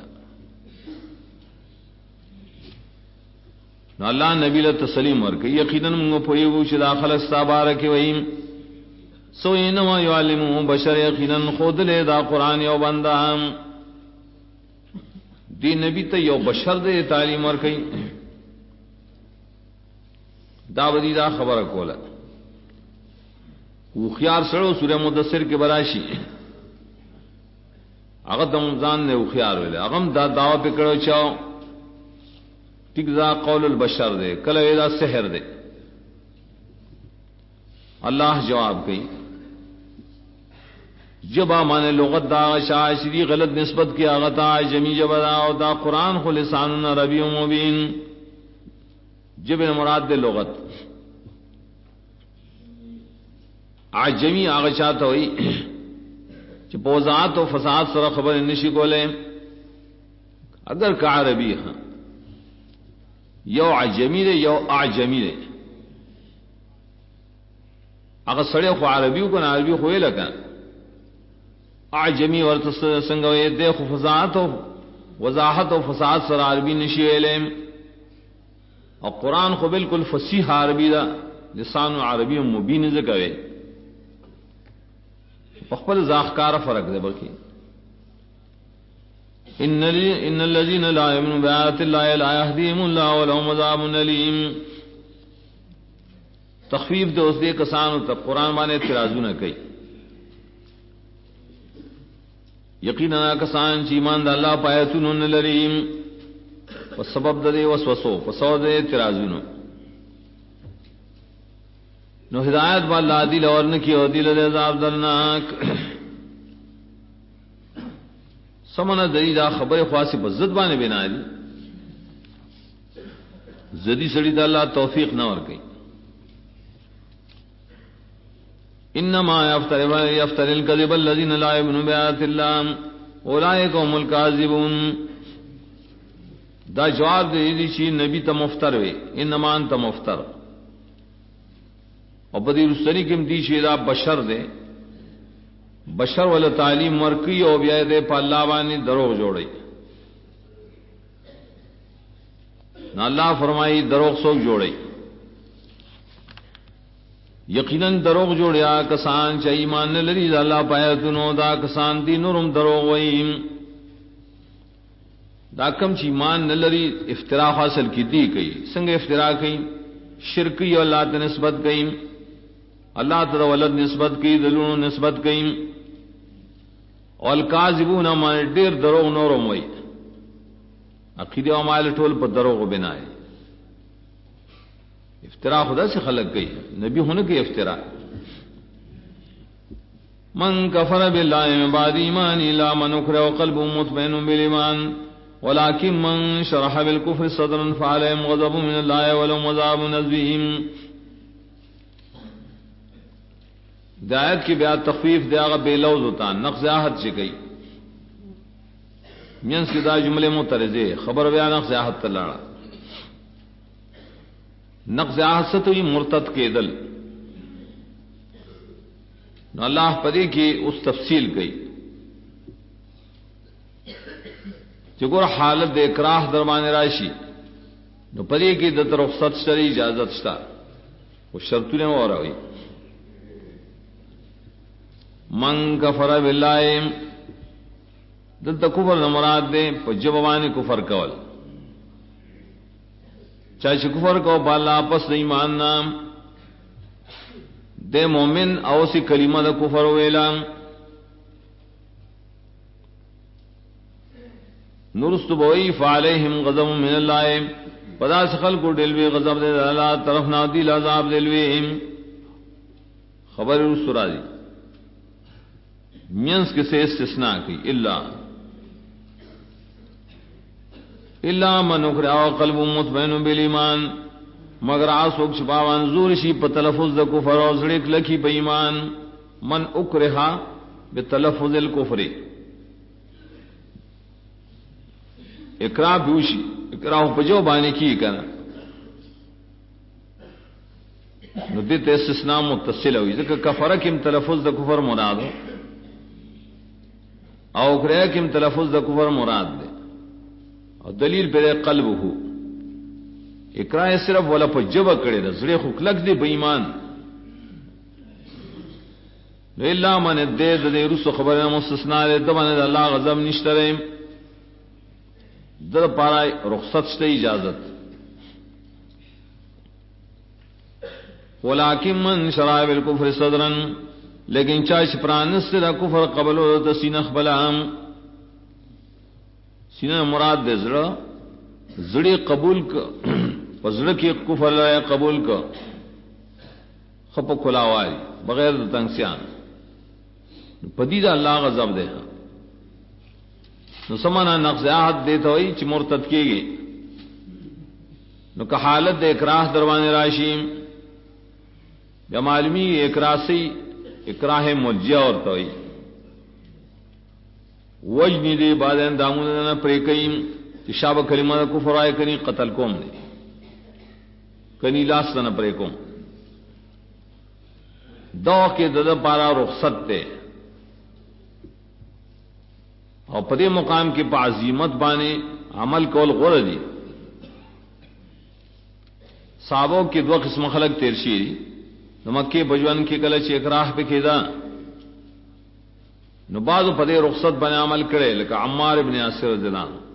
Speaker 1: نو الله نبی له تسلیم ور کوي یقینا موږ په یو چې داخله استبارک ویم سو انما يعلمه بشر یقینا خود له دا قران یو بندا دی نبی ته یو بشر دې تعلیم ور کوي دا ودی دا خبره کوله او خيار سره سوره مدثر کې براشي هغه د ځان نه او خيار ویل هغه دا داوا پکړو چاو ټیک دا قول البشر دے کله دا سحر دے الله جواب کوي جبا معنی لغت دا شاشری غلط نسبت کی هغه تا جمی جبا او دا قران خو لسان عربی مبین جبن مراد دے لغت عجمی هغه چاته وي چې بوزات او فساد سره خبر نشي کوله اگر کا عربی ها یو عجمی دی یو اعجمی دی هغه سړی خو عربي کو نه عربي خو یې لکه اعجمی ورته څنګه وي د فصاحت او وضاحت او فصاحت سره عربي نشي ویلې او قران خو بالکل فصیح عربي دا لسان عربي مبین ذکر وي په خپل ځاخکار فرق دی بلکې ان الذين لا يؤمنون بآيات الله لا يهديهم الله ولهم عذاب أليم تخفیف د اوس دې کسانو ته قران باندې اعتراضونه کوي یقینا کسان چې ایمان د الله پایتونو نه لري په سبب د وسوسو په سبب د اعتراضونو نو هدایت والله دل اورن کی او دل عذاب درناک سمنه دې دا خبره خاصه په ضد باندې بنا دي زدي سړي د الله توفیق نه ور کوي انما يفتر الكذب الذين لا يؤمنون بآيات الله اولئك هم الكاذبون دا جواب دی چې نبی ته مفتر وي انما انت مفتر او په دې رسنی کې دي چې دا بشر دی بشر ول تعلیم ورکی او بیا دې په الله باندې دروغ جوړي نو الله فرمایي دروغ څوک جوړي یقینا دروغ جوړیا کسان چې ایمان نه لري د الله پایتونو دا کسان دي نورم دروغ وایي دا کم چې ایمان نه لري افترا حاصل کی دی کوي څنګه افترا کوي شرکی او الله ته نسبت کوي الله تعالی ولد نسبت کوي دلونو نسبت کوي او الکاذبون ما ډیر دروغ نورم وایي عقیده او مال ټول په دروغ بنای افترا خدا سے خلق گئی نبی ہونے کی افترا من کفر بالله من بعد ایمان الا من اکره قلبه مطمئن بالایمان ولكن من شرح بالكفر صدرا فعليهم غضب من الله ولهم عذاب عظيم دایت کی بیا تخفیف دیغه بے لوز ہوتا نقض عہد سے گئی مینس کی دا جملے معترضه خبر بیا نقض عہد تلاړه نقض عہد ستوی مرتد کېدل نو الله پدې کې اوس تفصیل کوي چې ګور حالت د اکراه در باندې راشي نو پدې کې د رخصت سره اجازه شته او شرطونه وراوي من کفر بالله دلته کفر مراد ده په جوابانه کفر کول چاہے کفر کو بالا آپس ایمان نام دے مومن او سی کلمہ دا کفر ویلا نورست بوئی فعلیہم غضب من اللہ پدا سخل کو دلوی غضب دے اللہ طرف نادیل عذاب دلوی خبر رسو راضی مینس کے سے استثناء کی الا من اکره قلب مطمئن بالایمان مگر اسوک شپاوان زور شي په تلفظ د کفر او زړه کلکی په ایمان من اکره بتلفظ الكفر اقرار بوشي اقرار په جو باندې کی کنه نو دې ته استثناء متصل وي ځکه کفر کیم تلفظ د کفر مراد او اکره کیم تلفظ د کفر مراد ده او دلیل پر قلبه اقرار صرف ولا په جبه کړي د زړه خو کلک دی به ایمان الا من دې د رسو خبره مستثنا ده د باندې الله غضب نشته در پارای رخصت شته اجازت ولکن من شرع بالکفر صدرا لیکن چا چې پرانست د کفر قبل او د سینه خبلام سینه مراد دې زړه قبول ک پزړه کې کفر لای قبول ک خپ کلاوای بغیر د تنگسیان پدید الله غضب ده نو سمانا نقض عهد دیتا ہوئی چی مرتد کیگی نو کہ حالت دے اکراہ دروان راشیم یا معلومی اکراسی اکراہ مرجیہ اور توئی وجنی دے بعد اندامون دینا پریکیم چی شاب کلمہ دا کفر آئے کنی قتل کوم دے کنی لاس دینا پریکوم دو کے دد پارا رخصت دے او په دې مقام کې په عظمت باندې عمل کول غوړه دي. صحابو کې دوه قسم خلک تیر شي. نو مکه بجوان کې کله چې اکراه په کېدا نو بعضو په دې رخصت باندې عمل کړي لکه عمار ابن یاسر رضی الله عنه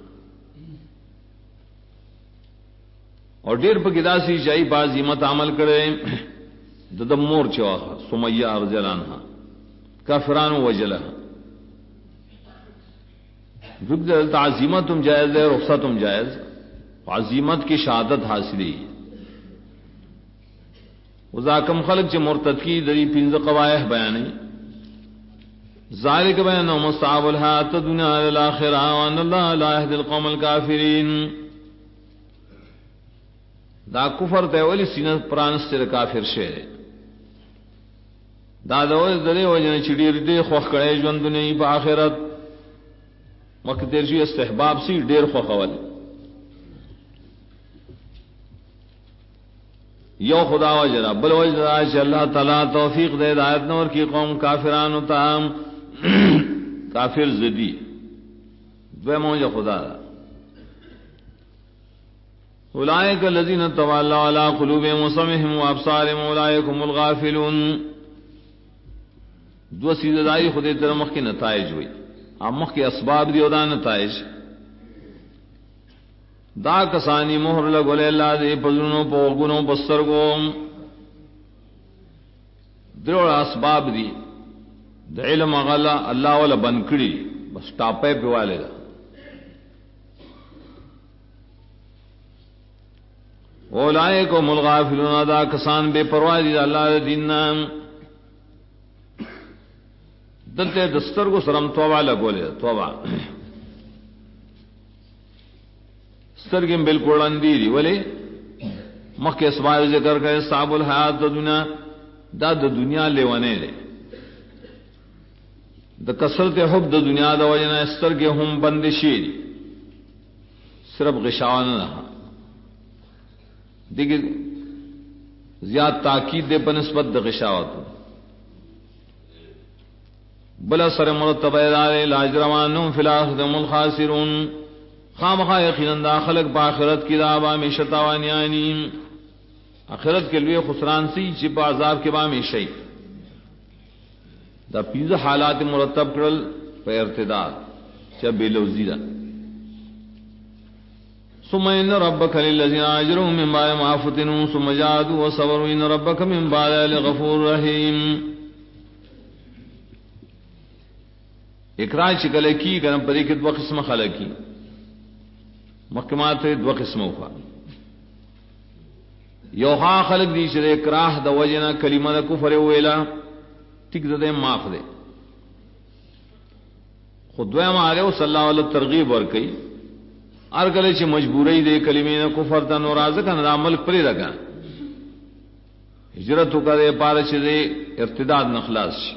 Speaker 1: او ډیر په کې داسي شي باز عظمت عمل کړي د مور چواخه سمیہ رضی الله عنها کافرانو وجله دغه تعظیمتم جائز ہے رخصتم جائز. عظمت کی شہادت حاصلی وذاکم خلق چې مرتد کی دری پنځه قبایح بیانې ذالک بیان مستعاب الحیات الدنیا للآخرہ وان الله لا يهدي القوم الكافرین. دا کفر ته ولی سینه پرانستر کافر شه دا دغه وجنه چې ډیر دې خوخ کړي ژوند نه په آخرت وقت درجی استحباب سی ډیر خوخول. یو خدا وجرا بل وجرا چې الله تعالی توفیق دے ہدایت نور کی قوم کافرانو ته کافر زدی دوی موجه خدا اولئک الذین تولوا علی قلوبهم وسمعهم وابصارهم اولئک هم الغافلون. دو سیدای خدای تر مخ کې نتایج وي امخ کې اسباب دی او دا نتایج دا کسانی مہر لګول الله دې پزونو په غونو بسرګو درو اسباب دي د علم غلا الله ولا بنکړي بس ټاپه پیواله دا اولئک هم الغافلون. دا کسان بے پروا دي الله دین نام دلته دسترګو سرم توبه لګولې توبه سترګم بالکل اندی دی ولی مخکې اسباب ذکر کړي صاحب الحیات د دنیا دا د دنیا لیونه ده د کثرت حب د دنیا د وجنه سترګې هم بند شي صرف غشاوانه نه دغه زیات تاکید ده په نسبت د غشاوت بلا سر مرتب ادارے لاجروانوں فی الاخرۃ هم الخاسرون. خامخا یقینا داخلك باخرت کی دعوا میں شتاوانیانی اخرت کے لیے خسران سی چې په عذاب کې با میں شي. دا پنځه حالات مرتب کړل په ارتداد چې بیلوزی ده. ثم ان ربك للذين اجروا من بعد ما فتنوا ثم جاهدوا وصبروا ان ربك من بعد لغفور رحیم. اقرار شکل کی گرم پری کے دو قسم خلق کی محکمات دو قسم ہوا. یوها خلق دی چې اکراه د وجنا کلمه د کفر ویلا ټیک ده معاف ده خدای ما صلی الله علیه ترغیب ور کوي ارګل چې مجبورۍ د کلمې د کفر ته ناراضه کنه عمل پرې راګه هجرت وکړي پاره چې ارتداد نخلاص شي.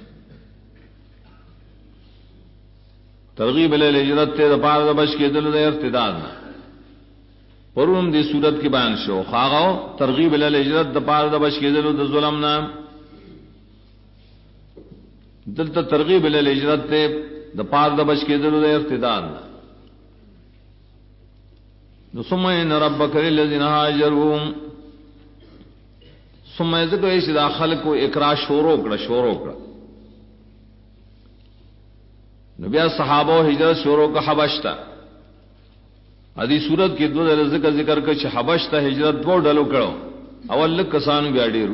Speaker 1: ترغیب له هجرت ته د پاره د بچ کېدل د ارتداد نه پروم دی صورت کې بیان شو. خاغو ترغیب له هجرت د پاره د بچ کېدل د ظلم نه دلته ترغیب له هجرت ته د پاره د بچ کېدل د ارتداد نه. نو ثم ان ربک للذین هاجروا ثم ذکر چې داخل کو اقرا شروع کړه نو بیا صحابه هجرت شروع کا حبش تا ادي صورت کې دوه ذکر کړ چې حبش ته هجرت دوه ډلو کړو اول کسانو بیا ډیرو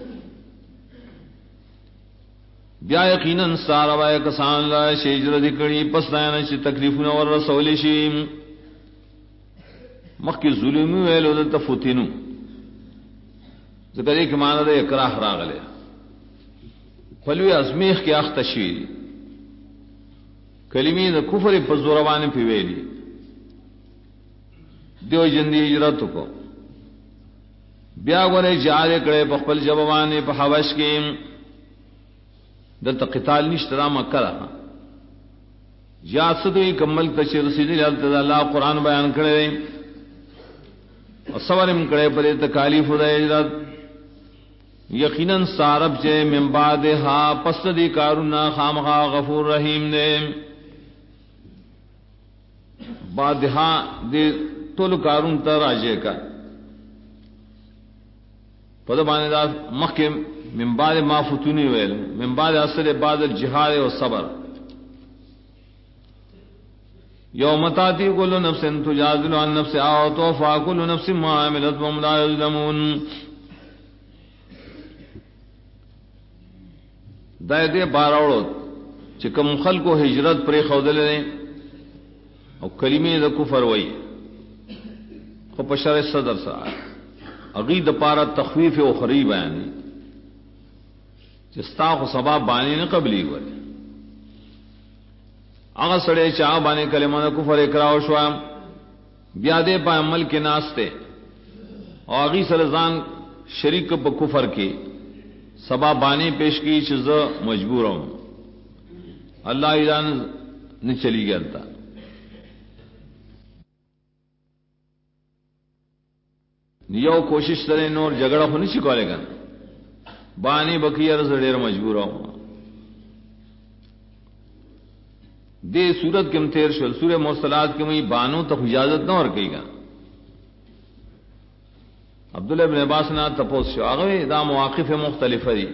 Speaker 1: بیا یقینا ساره وای کسان لا هجرت کړي پس دا نه چې تکلیفونه ور رسول شي مخکې ظلم ویلو د تفوتینو ذکر یې کې معنی د اکراه راغله خپلوی ازمیخ کې اخته شي کلمې د کفر په زور باندې پیویلی دیو جندي هجرت کو بیا غره جار کړي په خپل جوابانه په حوش کې د قتال نشته را مکه را یا صدوی کمل ته رسیدل الله قرآن بیان کړي او صبرم کړي پر تکالیف د هجرت یقینا سارب چې من بعد ها پس دی کارونه خامخا غفور رحیم دې بادها دې ټول کارون ته راځي کا په دې باندې دا مخکې من بعد ما فتونی ویل من بعد اثر بعد الجهاد والصبر یوم تاتی کل نفس تجادل عن نفسها وتوفى كل نفس ما عملت وهم لا يظلمون دا دې باراوړو چې کوم خلکو هجرت پرې خودلې او کلمې د کفر وای خو په شرع صدر سره اغي د پاره تخفیف او خری بیان چې ستا خو سبب باندې نه قبلي وای هغه سره چې هغه باندې کلمه د کفر اقرار شو بیا دې په عمل کې ناشته او اغي سره ځان شریک په کفر کې سبب باندې پیش کی چې زه مجبور ہوں الله ایران نه چلی گیا یو کوشش سره نور جګړه خو نشي کولای کنه باندې بکیر زه ډیر مجبور ہوں دې صورت کې تیر شول سورہ مرسلات کې مې بانو ته اجازه نه ور کوي عبد الله ابن عباس نے تپوس شو هغه دا مواقف مختلفه دي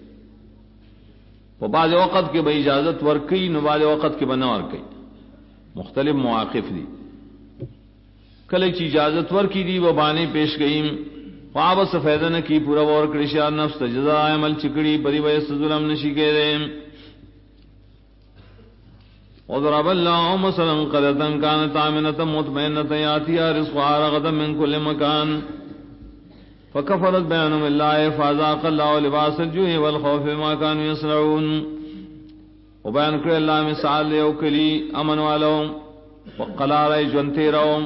Speaker 1: په بعض وخت کې به اجازه ورکړي نو بعض وخت کې به نه ورکړي مختلف مواقف دي کله چې اجازه ورکړي دي و باندې پیش گئیم خواب سفیدہ نے کی پورا ور کړی شار نفس جزاء عمل چکړي بری وې ظلم نشي کېره وضرب الله مثلا قرية كانت آمنة مطمئنة يأتيها رزقها رغدا من كل مكان فكفرت بأنعم الله فأذاق الله لباس الجوع والخوف بما كانوا يصنعون وبيان کړ الله مثال یو کلی امن والو وقلار جنتیرو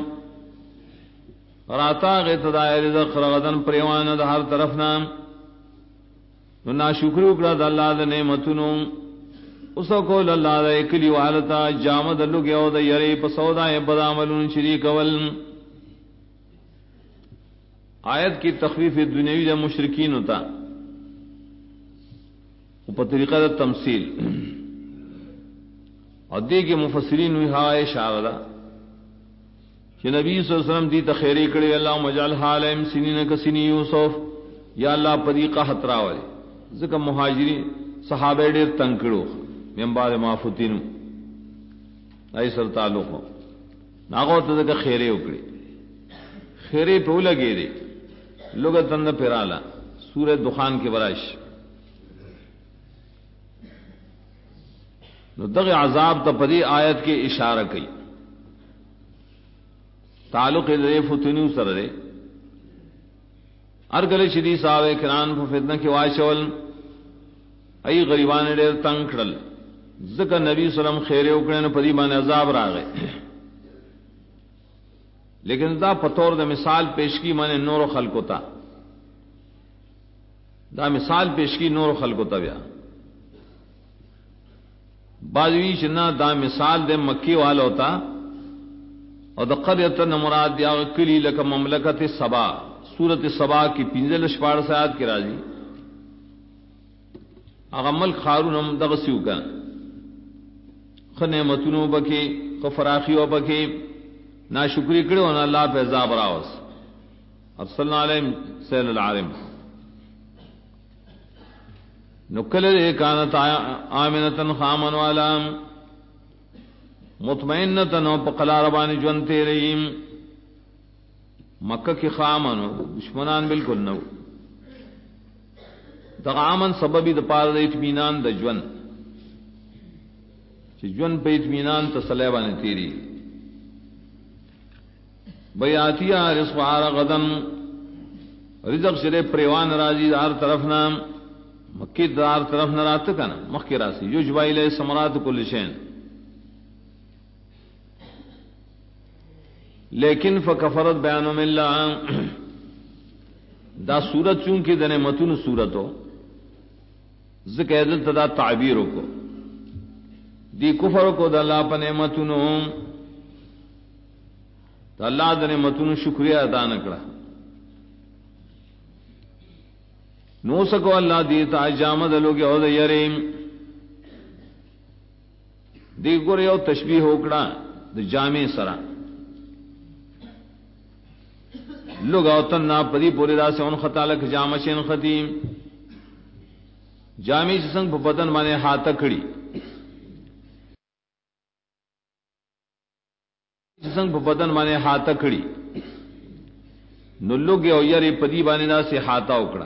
Speaker 1: راتا غت دای رزق رغدن پریوان د هر طرف نام نو ناشکر وکړه د الله د نعمتونو اوس کول الله د کلی والتا جامد لګیو د یری په سودا بد عملون شریک ول آیت کی تخفیف دنیوی د مشرکین ہوتا په طریقه د تمثيل او دې کې مفسرین وی ها اشاره ده چې نبی صلی الله علیه وسلم دې ته خیری کړی الله مجعل حالهم سنین کسنی یوسف یا الله طریقه خطرا وای ځکه مهاجرین صحابه ډېر تنگ کړو منبار مافوتین دای سره تعلق ناغو ته خیری وکړي خیری په لګې دي لغتن پیرالا سورہ دخان کے برائش نو دغه عذاب ته پدی آیت کې اشاره کړي تعلق دې فتنو سره دې ارګل شدي صاحب کرام په فتنه کې واچول ای غریبان ډېر تنگ کړل ځکه نبی صلی الله علیه وسلم خیر وکړي نو پدی باندې عذاب راغی لیکن دا پتور دا مثال پیش کی میں نے نور خلق ہوتا دا مثال پیش کی نور خلق ہوتا بیا بعضوی چنا دا مثال دے مکی والا ہوتا اور دا قریت مراد یا کلی لک مملکت سبا سورت سبا کی پنجل شپاڑ سیاد کی راضی اغا ملک خارون ہم دغسیو کا خنعمتونو بکی خفراخیو بکی ناشکری کړو ان الله په عذاب راوس ارسلنا علیهم سیل العارم نکل کانت آمنتن خامن والا مطمئنتن و پقلا ربانی جونتے رہیم مکہ کی خامن دشمنان بالکل نو دغامن سببی د پاره د اطمینان د جون چې جون په اطمینان تسلی باندې تیری بیاتیا رزق غدن رزق شری پریوان راضی دار طرف نام مکی دار طرف نہ رات کا نا مخی راسی یجبا الی ثمرات کل شین لیکن فکفرت بیانم اللہ دا صورت چونکہ دنے متون صورت ہو ذکر تدا تعبیروں کو دی کفر کو د اللہ په نعمتونو د الله د نعمتونو شکریا ادا نکړه نو سکو الله دې ته جامد لوګي او د يریم دی ګور یو تشبیه وکړه د جامع سرا لغوتن نا پدی پوری دا سے ان خطالک جامشن ختیم جامع سنگ په بدن باندې ہاتھ کړي سنگ په بدن باندې ہاتھ کړي نو لوګي او یری پدی باندې دا سے ہاتھ وکړه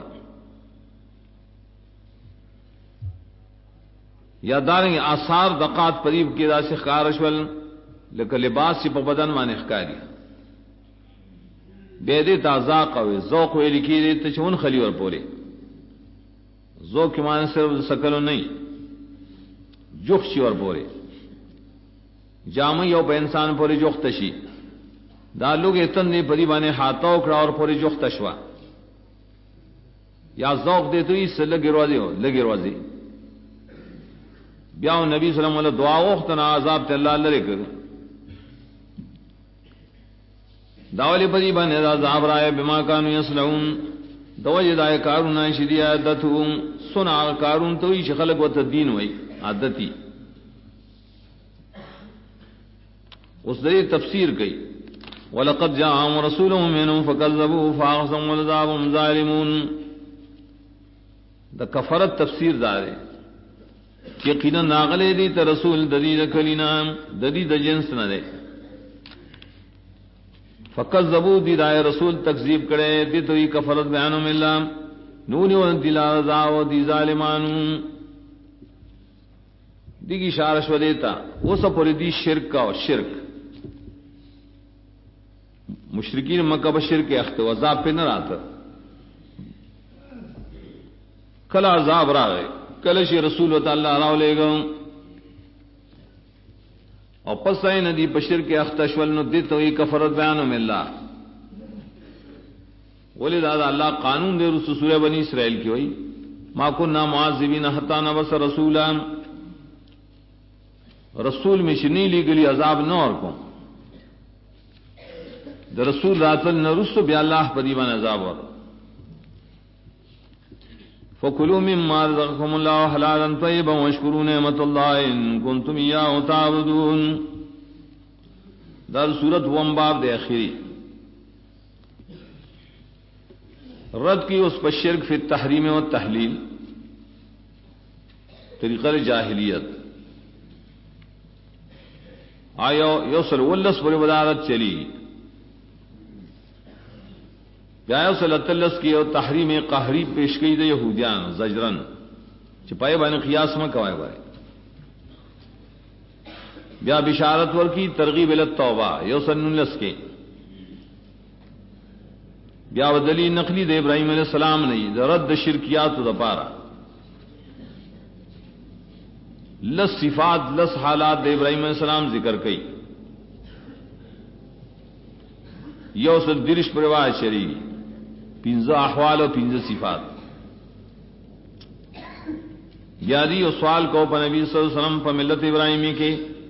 Speaker 1: یا دارنګ آثار دقات پدی کې دا سے خارشول لکه لباس په بدن باندې ښکاری به دې تازه قوي ذوق ویل کېږي ته چون خلی ور پوره ذوق کې معنی صرف سکلو نه جوخ شي ور پوره جامع یو په انسان پوره جوخ تشي دا لوګ اتن نه پدی باندې ہاتھو کړه اور پوره جوخ تشوا یا ذوق دې ته یې سلګ روازي بیا نبی صلی الله علیه وسلم دعا وختنا عذاب ته الله لری کړ داولی پدی باندې عذاب راي بما كانوا يصنعون دوجه دای کارونه شدی عادتهم صنع کارون ته یې خلق وت دین وای عادتي اوس دې تفسیر کړي ولقد جاءهم رسول منهم فكذبوا فاخذهم العذاب ظالمون دا کفرت تفسیر دار یقینا ناغله دي ته رسول د دې کلینا د دې د جنس نه ده فکذبوا دی دای رسول تکذیب کړي دي ته یې کفرت بیانو ملا نونی ون دلا زاو دي ظالمانو دیږي اشاره شو دیتا اوس پر دي شرک او شرک مشرکین مکه به شرک اخته عذاب په نه راته کله عذاب راغی کله شي رسول تعالی راولېګو او پس این دی بشر کے اختشول نو دی تو یہ کفرت بیانو میں اللہ ولی دادا اللہ قانون دے رسول سورہ بنی اسرائیل کی ہوئی ما کننا معاذبین حتی نبس رسولا رسول میں شنی لی گلی عذاب نہ اور کو دا رسول راتل نہ رسو بیا اللہ پدیبان عذاب اور فکلوا مما رزقکم اللہ حلالا طیبا واشکروا نعمت اللہ ان کنتم ایاہ تعبدون در سورت وم باب دے اخری رد کی اس پر شرک فی التحریم و تحلیل طریقہ جاہلیت آیا یوسل ولس پر بدارت چلی بیا صلی اللہ کی اور تحریم قہری پیش کی دے یہودیان زجرن چپائے بانے قیاس میں کوائے بائے بیا بشارت ور کی ترغیب التوبہ یوسن نلس کے بیا ودلی نقلی دے ابراہیم علیہ السلام نہیں رد شرکیات دا پارا لس صفات لس حالات دے ابراہیم علیہ السلام ذکر کئی یوسن درش پرواہ شریع پنځه احوال او پنځه صفات یادی او سوال کو په نبی صلی الله علیه وسلم په ملت ابراهیمی کې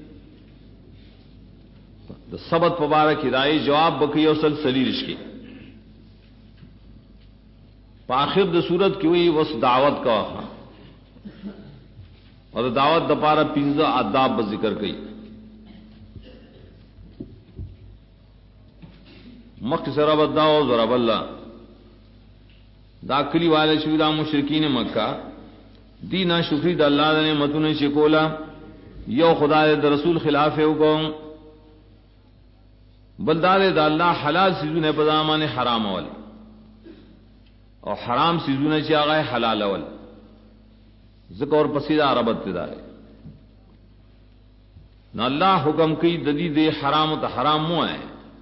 Speaker 1: د سبت مبارک ہدایت جواب بکی او سلسلی رشکی په اخر د صورت کې وی وس دعوت کا اور دعوت د پاره پنځه آداب ذکر کړي مختصر بداو ضرب الله داخلی والے شودا مشرکین مکہ دینا شکری د الله د نعمتونو شکولا یو خدای د رسول خلاف وکم بلدار د الله حلال سيزونه په زمانه حرام اول او حرام سيزونه چې هغه حلال اول ذکر اور پسیدہ عرب ابتدا ہے نہ اللہ حکم کی ددی دے حرام تو حرام مو ہے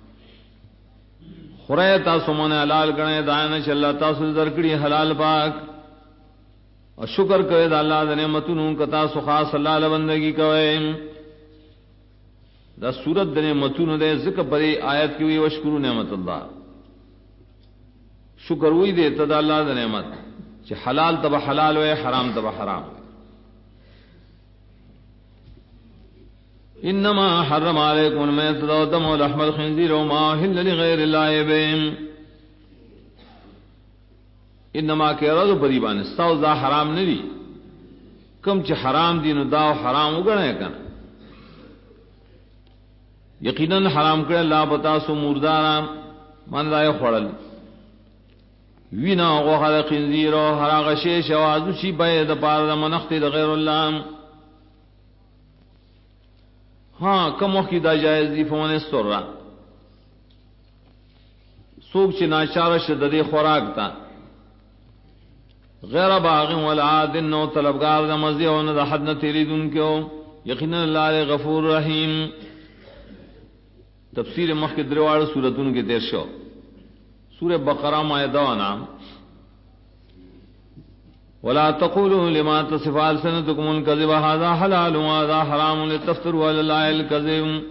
Speaker 1: خورے تاسو من حلال گنے دائن چ اللہ تاسو درکڑی حلال پاک اور شکر کرے دا اللہ دے نعمتونو کتا سو خاص اللہ ل بندگی کوئے دا صورت دے نعمتونو دے ذکر پری آیت کی ہوئی وشکرو نعمت اللہ شکر ہوئی دے تدا اللہ دے نعمت کہ حلال تب حلال ہوئے حرام تب حرام ہوئے انما حرم علیکم المیتۃ والدم ولحم الخنزیر وما اہل لغیر اللہ به انما کہ رضو پریبان استاو دا حرام ندی کم چ حرام دی نو دا حرام وګڼه کنه یقینا حرام کړ الله پتا سو مردارا من راي خړل وینا غوخه خنزیر او هرغه شی شوازو شي به د پاره منخت د غیر الله ها کوم کی دا جایز دی فون سره سوق چې ناچار شه د خوراک تا غیر باغ ولا عاد نو طلبگار د مزه او نه د حد نه تیریدونکو یقینا الله غفور رحیم تفسیر مخ کې درواړو سوراتونو کې تیر شو سورہ بقرہ مائدہ نام ولا تقولوا لما تصف ألسنتكم الكذب هذا حلال وهذا حرام لتفتروا على الله الكذب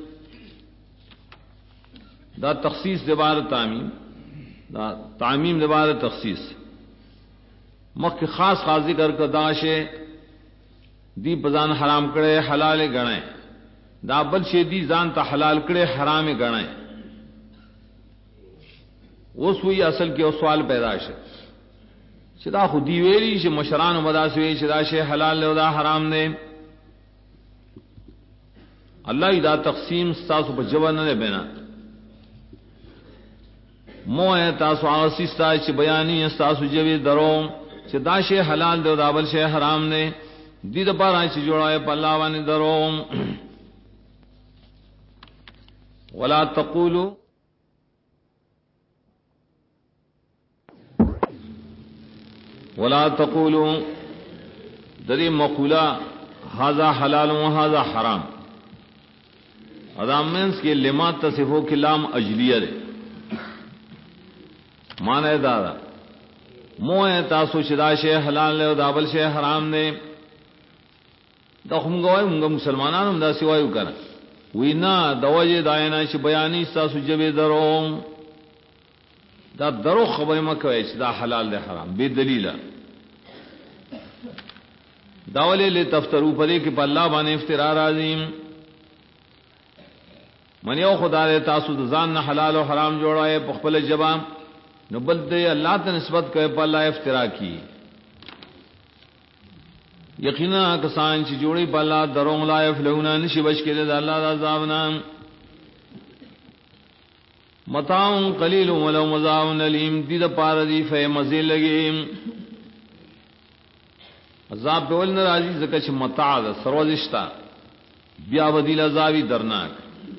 Speaker 1: دا تخصیص دوباره تعمیم دا تعمیم دوباره تخصیص مخ خاص ذکر کا داشه دی بزان حرام کړي حلال غنئ دا بل شی دی ځان ته حلال کړي حرام غنئ اوس وی اصل کې او سوال پیدا شه چې دا خو دی ویلی چې مشران مداسوي چې دا شی حلال او دا حرام نه الله دا تقسیم تاسو په جواب نه بنا مو تاسو هغه ستا چې بیانې تاسو جوی درو چې دا شی حلال دی او دا بل شی حرام نه دې د پاره چې جوړای په الله باندې درو ولا تقولوا ولا تقولوا دری مقولا هذا حلال و هذا حرام ادامنس کے لما تصفو کی لام اجلیہ دے معنی دارا موہ تاسو شدا شے حلال لے و دابل شے حرام نے دا خمگوائی منگا مسلمانان ہم دا سوائیو کرا وینا دوجہ دائنا چھ بیانی تاسو جبے دروم دا درو خبر مکوئی چھ دا حلال دے حرام بے دلیل داولے لے تفترو پدے کہ پا اللہ بانے افترار عظیم من یو خدا دے تاسو دزان نہ حلال و حرام جوڑائے پخپل جبام نبل دے اللہ تا نسبت کرے پا اللہ افترا کی یقینا کسان چی جوڑی پا اللہ درون لا یفلحونا نشی بچ کے دے اللہ دا عذابنا متاعن قلیل ولو مزاعن علیم دید پاردی فے مزے لگے عذاب پہ ولن راضی زکچ متاع دا سروزشتا بیا بدیل عذابی درناک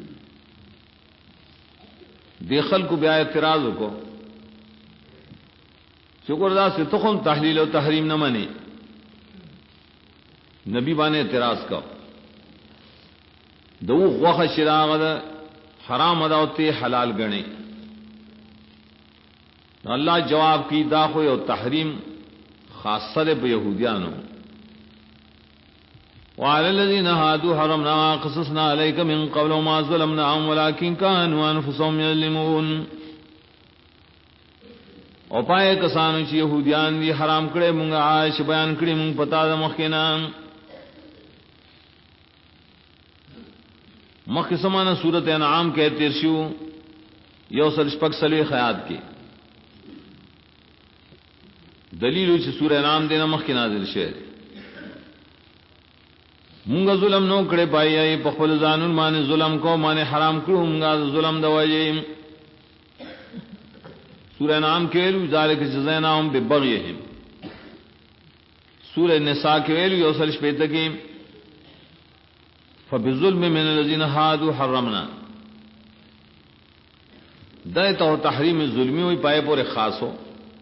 Speaker 1: دیخل کو بیا اعتراض کو شکر دا سے تخم تحلیل و تحریم نہ منے نبی بانے اعتراض کا دو غوخ شراغ دا حرام اداوتے حلال گنے اللہ جواب کی داخل اور تحریم خاصر پہ یہودیانو وعلى الذين هادوا حرمنا قصصنا عليك من قبل وما ظلمناهم ولكن كانوا انفسهم يظلمون او پائے کسانو چې يهوديان دي حرام کړي مونږه عائش بیان کړي مونږ پتا د مخکنا مخکې سمانه سورۃ انعام کې تیر شو یو سل شپږ سلوي خیات کې دلیل چې سورۃ انعام دینه مخکې نازل شوه مونږه ظلم نو کړي پایې په خپل ځانون باندې ظلم کو باندې حرام کړو مونږه ظلم د وایي سورہ نام کې ویلو ذالک جزاءهم ببغيهم سورہ النساء کې ویلو یو سل شپږ کې فبظلم من الذين هادوا حرمنا دایته تحریم ظلمی وي پای پورې خاصو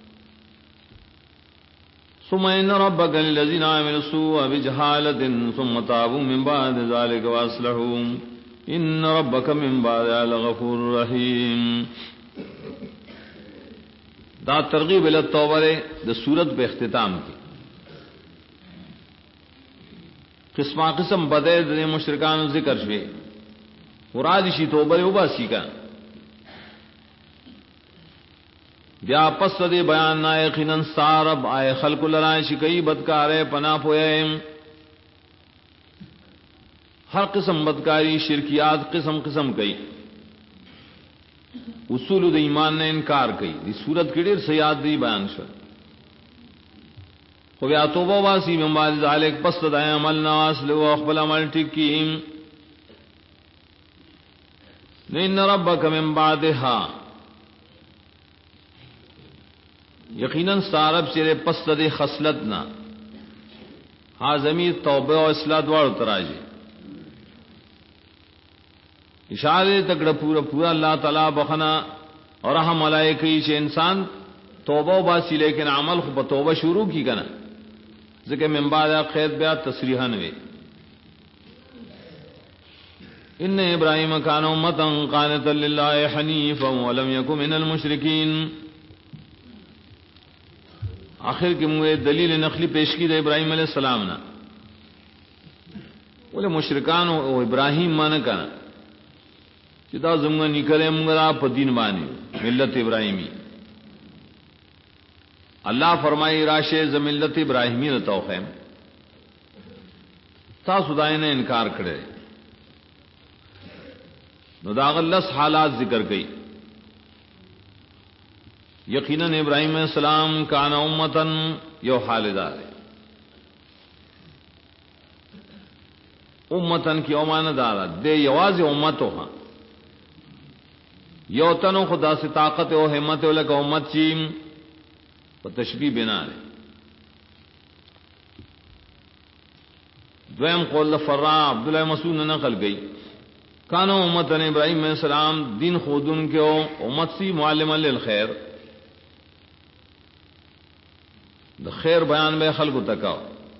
Speaker 1: ثم ان ربك للذين عملوا السوء بجهالة ثم تابوا من بعد ذلك واصلحوا ان ربك من بعدها لغفور رحيم دا ترغیب ال توبه د سورت په اختتام کې قسمه قسم بدای د مشرکانو ذکر شوه مراد شي توبه وباسي کا بیا پس دې بیان نه یقینا سارب آئے خلق لرا شکای بدکارے پنا پوئے ہر قسم بدکاری شرکیات قسم قسم کئی اصول د ایمان نے انکار کئی دی صورت کې ډېر سیاد دی بیان شو خو بیا توبه واسی من بعد ذلک پس د عمل نواس له خپل عمل ټکی ان ربک من بعدها یقینا ستارب چرے پس دے خصلتنا ہا ضمیر توبہ و اصلاح دوار تراجی اشارے تکڑا پورا پورا اللہ تعالی بخنا اور رحم ملائکی چھ انسان توبہ و باسی لیکن عمل خو توبہ شروع کی کنا ذکر من بعد قید بیا تصریحا نوے ان ابراہیم کان امتا قانتا للہ حنیفا ولم یک من المشرکین آخر کے منہ دلیل نقلی پیش کی دے ابراہیم علیہ السلام نا بولے مشرکان و ابراہیم مانا کنا چدا زمگا نکلے منگا پا دین بانی ملت ابراہیمی اللہ فرمائی راشے ز ملت ابراہیمی رتاو خیم تا سدائی نے انکار کرے نو داغلس حالات ذکر گئی یقیناً ابراہیم علیہ السلام کان امتن یو حال دار امتن کی اومان دارا دے یواز امتو ہاں یو تنو خدا سے طاقت و حمت و لک امت چیم و تشبیح بنا رہے دویم قول فرا عبداللہ مسعود نے نقل گئی کانو امتن ابراہیم علیہ السلام دین خودن کے امت سی معلم للخیر دا خیر بیان بے خلق تکاو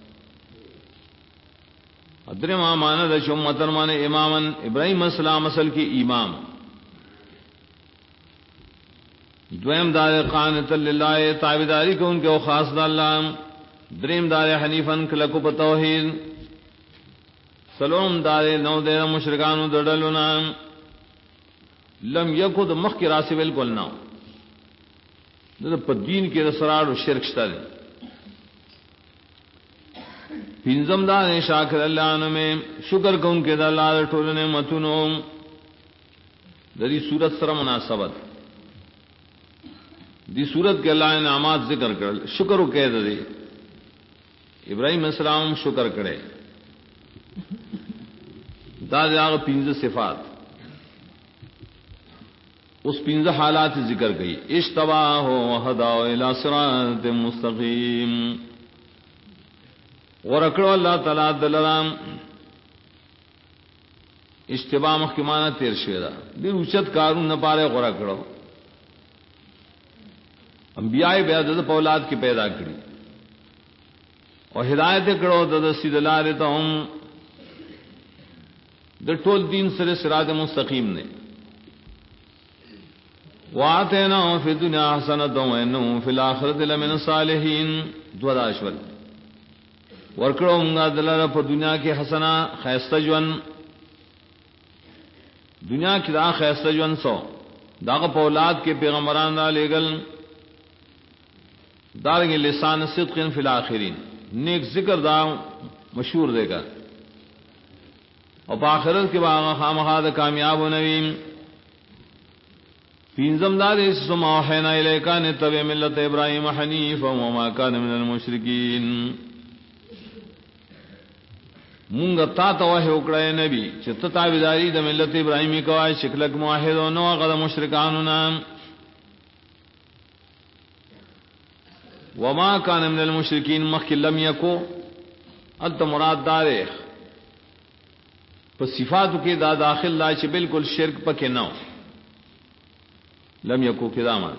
Speaker 1: ادر ما مانا دا شمتن مانے امامن ابراہیم علیہ السلام اصل کی امام دویم دار قانتا للہ تابداری کو ان کے خاص دا اللہ دریم دار حنیفن کلکو بتوحید سلوم دار نو دیر مشرکانو دڑلونا لم یکو دا مخ کی راسی بالکل ناو دا پا دین کی رسرار و شرک شتا دے پینزم دار شاکر اللہ عنہ میں شکر کو ان کے دا اللہ ٹولنے متونو دری صورت سر مناسبت دی صورت کے اللہ انعامات ذکر کر شکر کہہ دے ابراہیم علیہ السلام شکر کرے داد آغا پینز صفات اس پینز حالات ذکر گئی اشتباہ وہداو الى صراط مستقیم ورکڑو اللہ تعالی دلرام اشتباہ محکمانہ تیر شویدہ دیر اچت کارون نپارے غرکڑو انبیاء بیاد اولاد کی پیدا کری اور ہدایت کرو دد سیدلار تم دٹول دین سر صراط مستقیم نے وآتیناہم فی الدنیا حسنۃ وانہم فی الآخرۃ لمن الصالحین دوداشور ورکڑو منگا دلر پر دنیا کی حسنہ خیستہ جون دنیا کی دا خیستہ جون سو داغ اولاد کے پیغمبران دا لےگل دارنگ لسان صدق فی الاخرین نیک ذکر دا مشہور دے گا اور پاخرت کے باغ خامخاد کامیاب و نویم پینزم دار اسم اوحینا الیکا نتبع ملت ابراہیم حنیفا وما کان من المشرکین مونگا تا توحی اکڑای نبی چھتا تابداری دا ملت ابراہیمی کوای شکلک موحد و نو غد مشرکانونا وما کان من المشرکین مخی لم یکو انت مراد دارے پس صفاتو کے دا داخل لا چھ بالکل شرک پکے نو لم یکو کی دامان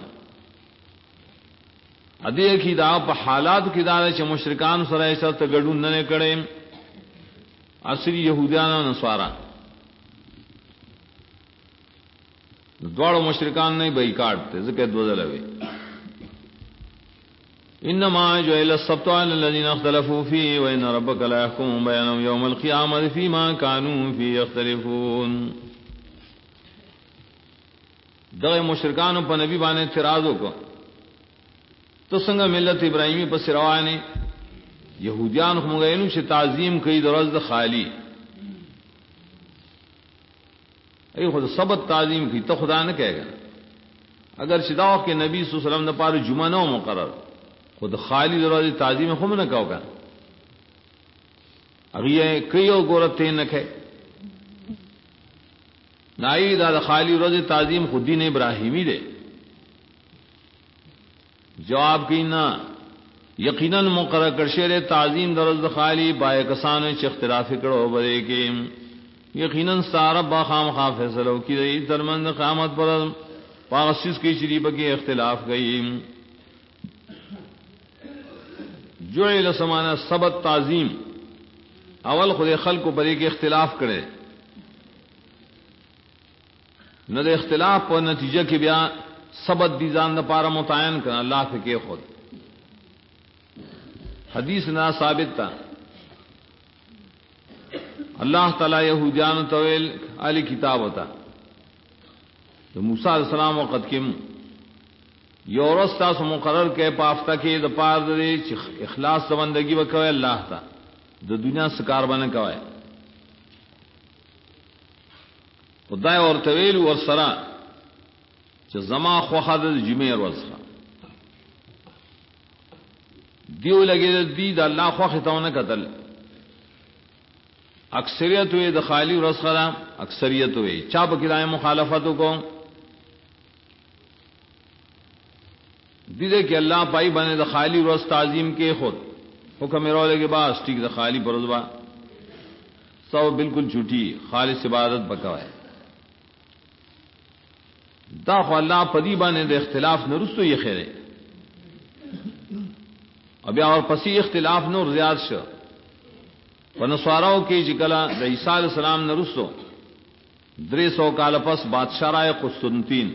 Speaker 1: ادیہ کی دا پا حالات کی دا چھ مشرکان سر ایسا تگڑون ننے کڑے اصلی یہودیانا نسوارا دوڑو مشرکان نہیں بائیکاٹ تے ذکر دوزل ہوئے انما جعل السبت على الذين اختلفوا فيه وان ربك لا يحكم بينهم يوم القيامه فيما كانوا فيه يختلفون دغه مشرکان په نبی باندې اعتراض وکړ تو څنګه ملت ابراهیمی په روانه يهوديان هم غوینو چې تعظیم کوي درز خالی ای خود سبت تعظیم کی تو خدا نہ کہے گا اگر شداو کے نبی صلی اللہ علیہ وسلم نے پار جمعہ نو مقرر خود خالی دروازے تعظیم خم نہ کہو گا اگے کئیو گورتے نہ کہ نائی دا خالی روز تعظیم خود دین ابراہیمی دے جواب کی نا یقیناً مقرر کرشیر تعظیم درز خالی بائے کسان چ اختلاف کرو برے کے یقیناً سارا باخام خا فیصلو کی رہی ترمند قیامت پر پاغسس کی شریف کے اختلاف گئی جعل سمانا سبت تعظیم اول خود خلق کو برے کے اختلاف کرے نہ دے اختلاف پر نتیجہ کی بیا سبت دیزان دا پارا متعین کرنا اللہ فکے خود حدیث نا ثابت تا اللہ تعالی یہودیان طویل علی کتاب ہوتا تو موسیٰ علیہ السلام وقت کم یورستا سو مقرر کے پافتہ کے دا پار دے اخلاص دا بندگی بکوئے اللہ تا دا دنیا سکار بنا کوئے خدای اور طویل اور سرا چ زما خوخد جمعہ روزخه دیو لگے دی دا اللہ خوخ تاونه قتل اکثریت وی د خالی روزخه اکثریت وی چا بکرای مخالفت کو دیدے کہ اللہ پائی بنے د خالی روز تعظیم کے خود حکم رولے کے بعد ٹھیک د خالی پرزبا سب بالکل جھوٹی خالص عبادت بکوائے دا خو اللہ پدی بانے دے اختلاف نرستو یہ خیرے اب اور پسی اختلاف نور زیاد شو ونسواراو کی جکلا دا عیسیٰ علیہ السلام نرستو 300 کال پس بادشاہ رائے قسطنطین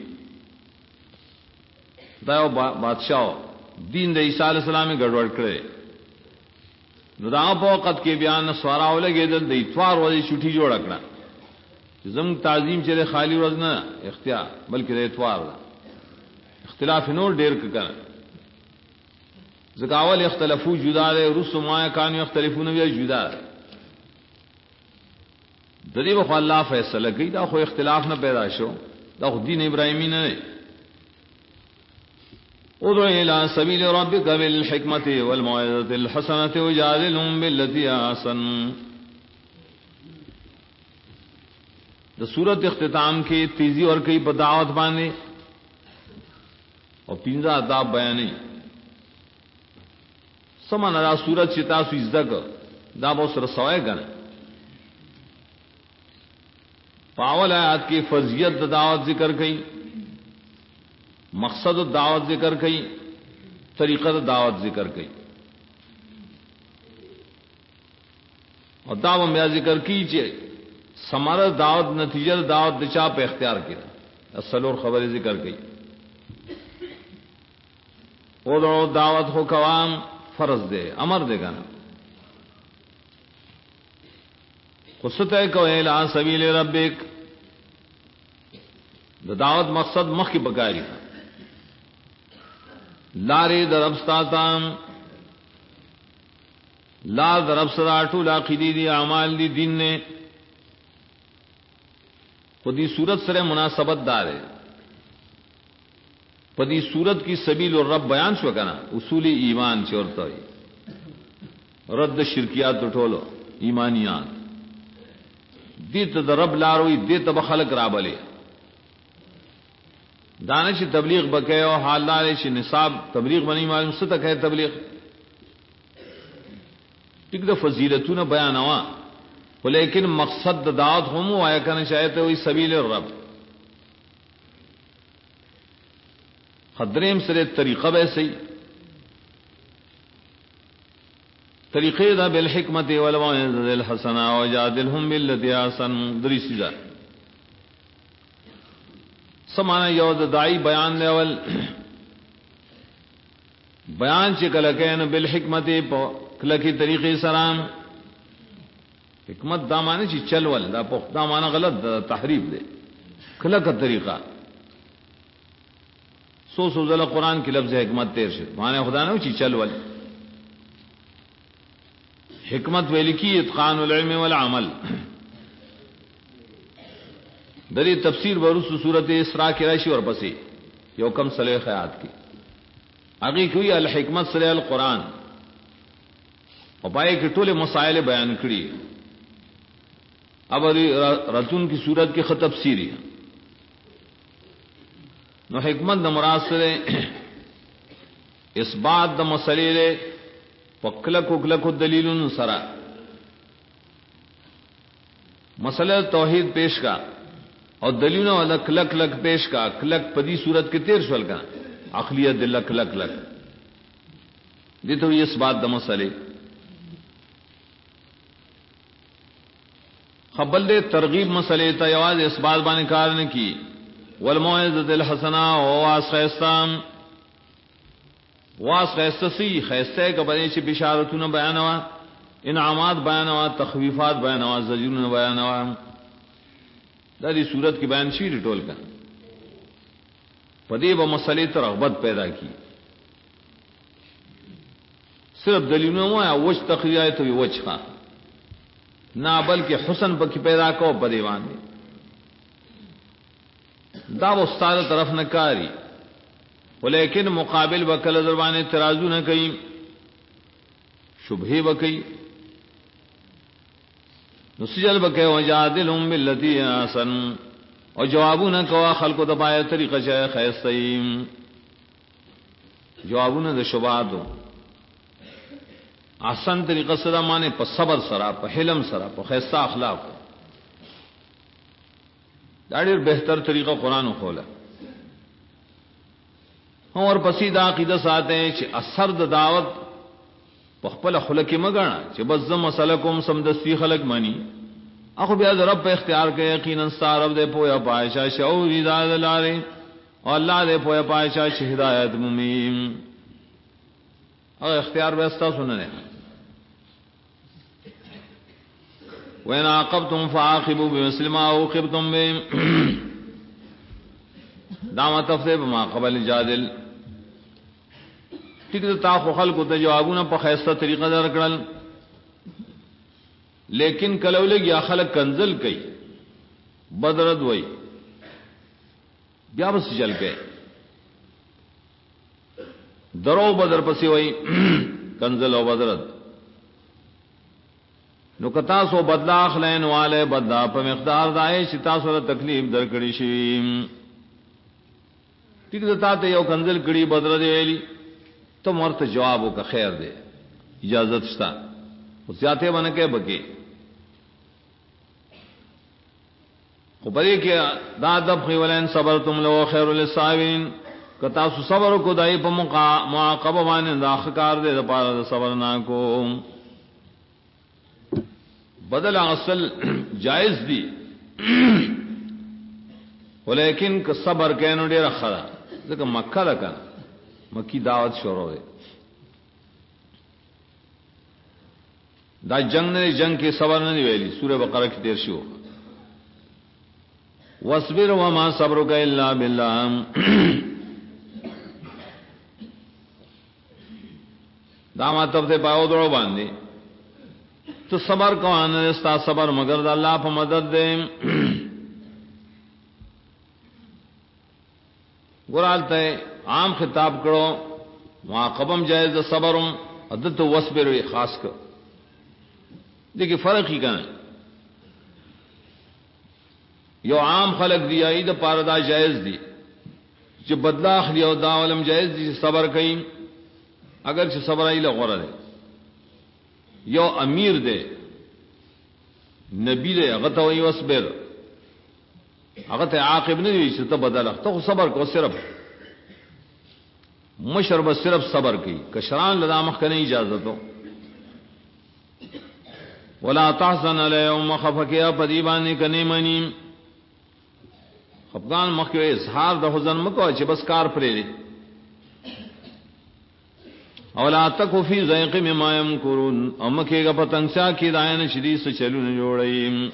Speaker 1: دا بادشاہ دین دا عیسیٰ علیہ السلام گڑوڑ کرے نو دا په وخت کې بیان سوارا ولګېدل د اتوار ورځې چټي جوړ کړه زم تعظیم چې خالی ورځ نه اختیار بلکې د اتوار ده اختلاف نور ډېر کړه زګاول اختلافو جدا ده رسوما کانو اختلافونه بیا جدا ده د دې په الله فیصله کوي دا خو اختلاف نه پیدا شو دا خو دین ابراهیمی نه ادعو الى سبیل ربک بالحکمت والموعظة الحسنة وجادلهم بالتي احسن دا سورت اختتام کے تیزی اور کئی بدعوت باندھے اور پنجا عذاب بیانے سمانا دا سورت چتا سو ازدک دا بہت رسوائے گنے پاول آیات کی فضیت دا دعوت ذکر کئی مقصد دعوت ذکر کئی طریقہ دعوت ذکر کئی اور دعوت میں ذکر کیجئے سمارا دعوت نتیجہ دعوت دچا پہ اختیار کیا اصلور خبر ذکر کئی ادعو دعوت ہو قوام فرض دے امر دے گا نا قصتے کو اعلی سبیل ربک دعوت مقصد مخ کی بکاری لارے دربستاتام لار درب سراٹو لاقیدی دی اعمال دی دین نے خودی صورت سرے مناسبت دار ہے پدی صورت کی سبیل اور رب بیان شو کنا اصول ایمان چورتا ہوئی رد شرکیات اٹھولو ایمانیات دیت دا رب لاروی دیت بخلق رابلے دانش تبلیغ بکے اور حال دارے چھ نصاب تبلیغ بنی معلوم ستک ہے تبلیغ ٹک دا فضیلتون بیان ہوا لیکن مقصد دعوت ہم آیا کرنا چاہتے ہوئی سبیل الرب خدریم سرے طریقہ ویسے ہی طریقے دا بالحکمت والموعظۃ الحسنہ وجادلہم باللتی احسن دریسیدہ سمانا یود دائی بیان لیول بیان چکلکین بالحکمت کلکی طریقے سرام حکمت دامانے چی چلول دا پخت دامانا غلط دا تحریف دے کلک طریقہ سو ذل قرآن کی لفظ حکمت تیر شد مانے خدا نو چی چلول حکمت ویلکی اتقان العلم والعمل دری تفسیر برس صورت اسراء کی راشی اور پسی یو کم صلی خیات کی اگی کوئی الحکمت صلی القرآن اور پائے کہ ٹولے مسائل بیان کری अब रतुन की सूरत की खत तफसीरी है नो हिकमत द मुराद से इस बात द मसले पक्लक उकलक दलील सरा मसला तौहीद पेश का और दलील वाला क्लक लक पेश का क्लक पदी सूरत के 13 शल का अखलियत लक लक लक ये तो इस बात द मसले खबल दे तरगीब मसले तयवाज इस बात बाने कारण की वल मौइज़तुल हसना वास खैस्ताम वास खैस्तसी खैस्ते का बने से बिशारतुन बयानवा इनामात बयानवा तखवीफात बयानवा ज़जरुन बयानवा दादी सूरत की बयान शीर टोल का पदे व मसले तो रग़बत पैदा की सिर्फ दलीलों में वज तकरीर है तो वज खा ना बल्कि हुसन पकी पैदा को पदेवान दाव उस्ताद तरफ न कारी लेकिन मुकाबिल वकल दरबान तराजू न कई शुभे बकई नुसजल बके वजादिल बिल्लती हसन और जवाबू न कवा खल्क दबाए तरीक़ा शय खैसईम जवाबू न शुबा दो आसन तरीक़ा सदा माने पर सबर सरा पर हिलम सरा पर खैसा अखलाक दाढ़ी बेहतर तरीका कुरान खोला और पसीदा अकीदत आते हैं कि असर दावत पखपल खुलक मगना कि बस मसलकुम समदस्ती खलक मनी अखु ब्याज रब पे इख्तियार के यकीनन सारब दे पोया पायशा शऊर हिदायत लारे और अल्लाह दे पोया पायशा हिदायत मुमीम और इख्तियार व्यवस्था सुनने वैन आक़बतुम फ़आक़िबू बिमिस्लि मा उक़िबतुम बिही दामत तफदे बमा क़बल जादिल ठीक तो ताखो खल्क तो जवाबूना पर खैस्ता तरीक़ा दर करल लेकिन कलौले या खलक कंजल कई बदरद वही क्या बस चल के दरो बदर पसी वही कंजल और बदरद नुकता सो बदला खलैन वाले बदला पर मिक़दार दाए चिता सो तकलीफ दर कड़ी शीम ठीक ताते यो कंजल कड़ी बदरद वेली तो मर्त जवाबों का खैर दे इजाजत स्था उस जाते बन के बके बरी के दादब वलन सबर तुम लो खैरुल साबिरीन कता सबर को दाई पर मुआक़बा माने दाखकार दे पार सबर ना को बदल असल जायज दी लेकिन सबर कहनो डेरा खरा लेकिन मक्का रखा मक्की दावत शोरो है दा जंग के सबर नहीं वेली सूरह बकरा की 13 वस्बिर वमा सब्रुका इल्ला बिल्लाह दामा तब से पाओ दौड़ो बांधे तो सबर को आनस्ता सबर मगर अल्लाह पर मदद दे गुराल तय आम खिताब करो वहां कबम जायज सबरम अदत वस्बिर खास कर देखिए फर्क ही कहां यो आम खलक दिया ईद पारदा जायज दी जो बदला खलिया दावलम जायज दी सबर कई अगर से सबर आई लगोरा दे यो अमीर दे नबी दे अगत वही वस्बिर अगत आकिब नहीं हुई तो बदला तो सबर को सिर्फ मशरब सिर्फ सबर की कशरान लदामख करने इजाजत हो वला तहसन अलैहिम खफकिया पदीबानी कने मनी अफगान मखे इजहार द हुजन मको च बस कार प्रेरे औला तकफी ज़ैक़ में मायम कुरून अमके का पतंगसा की दायन शरीर से चलू न जोड़ई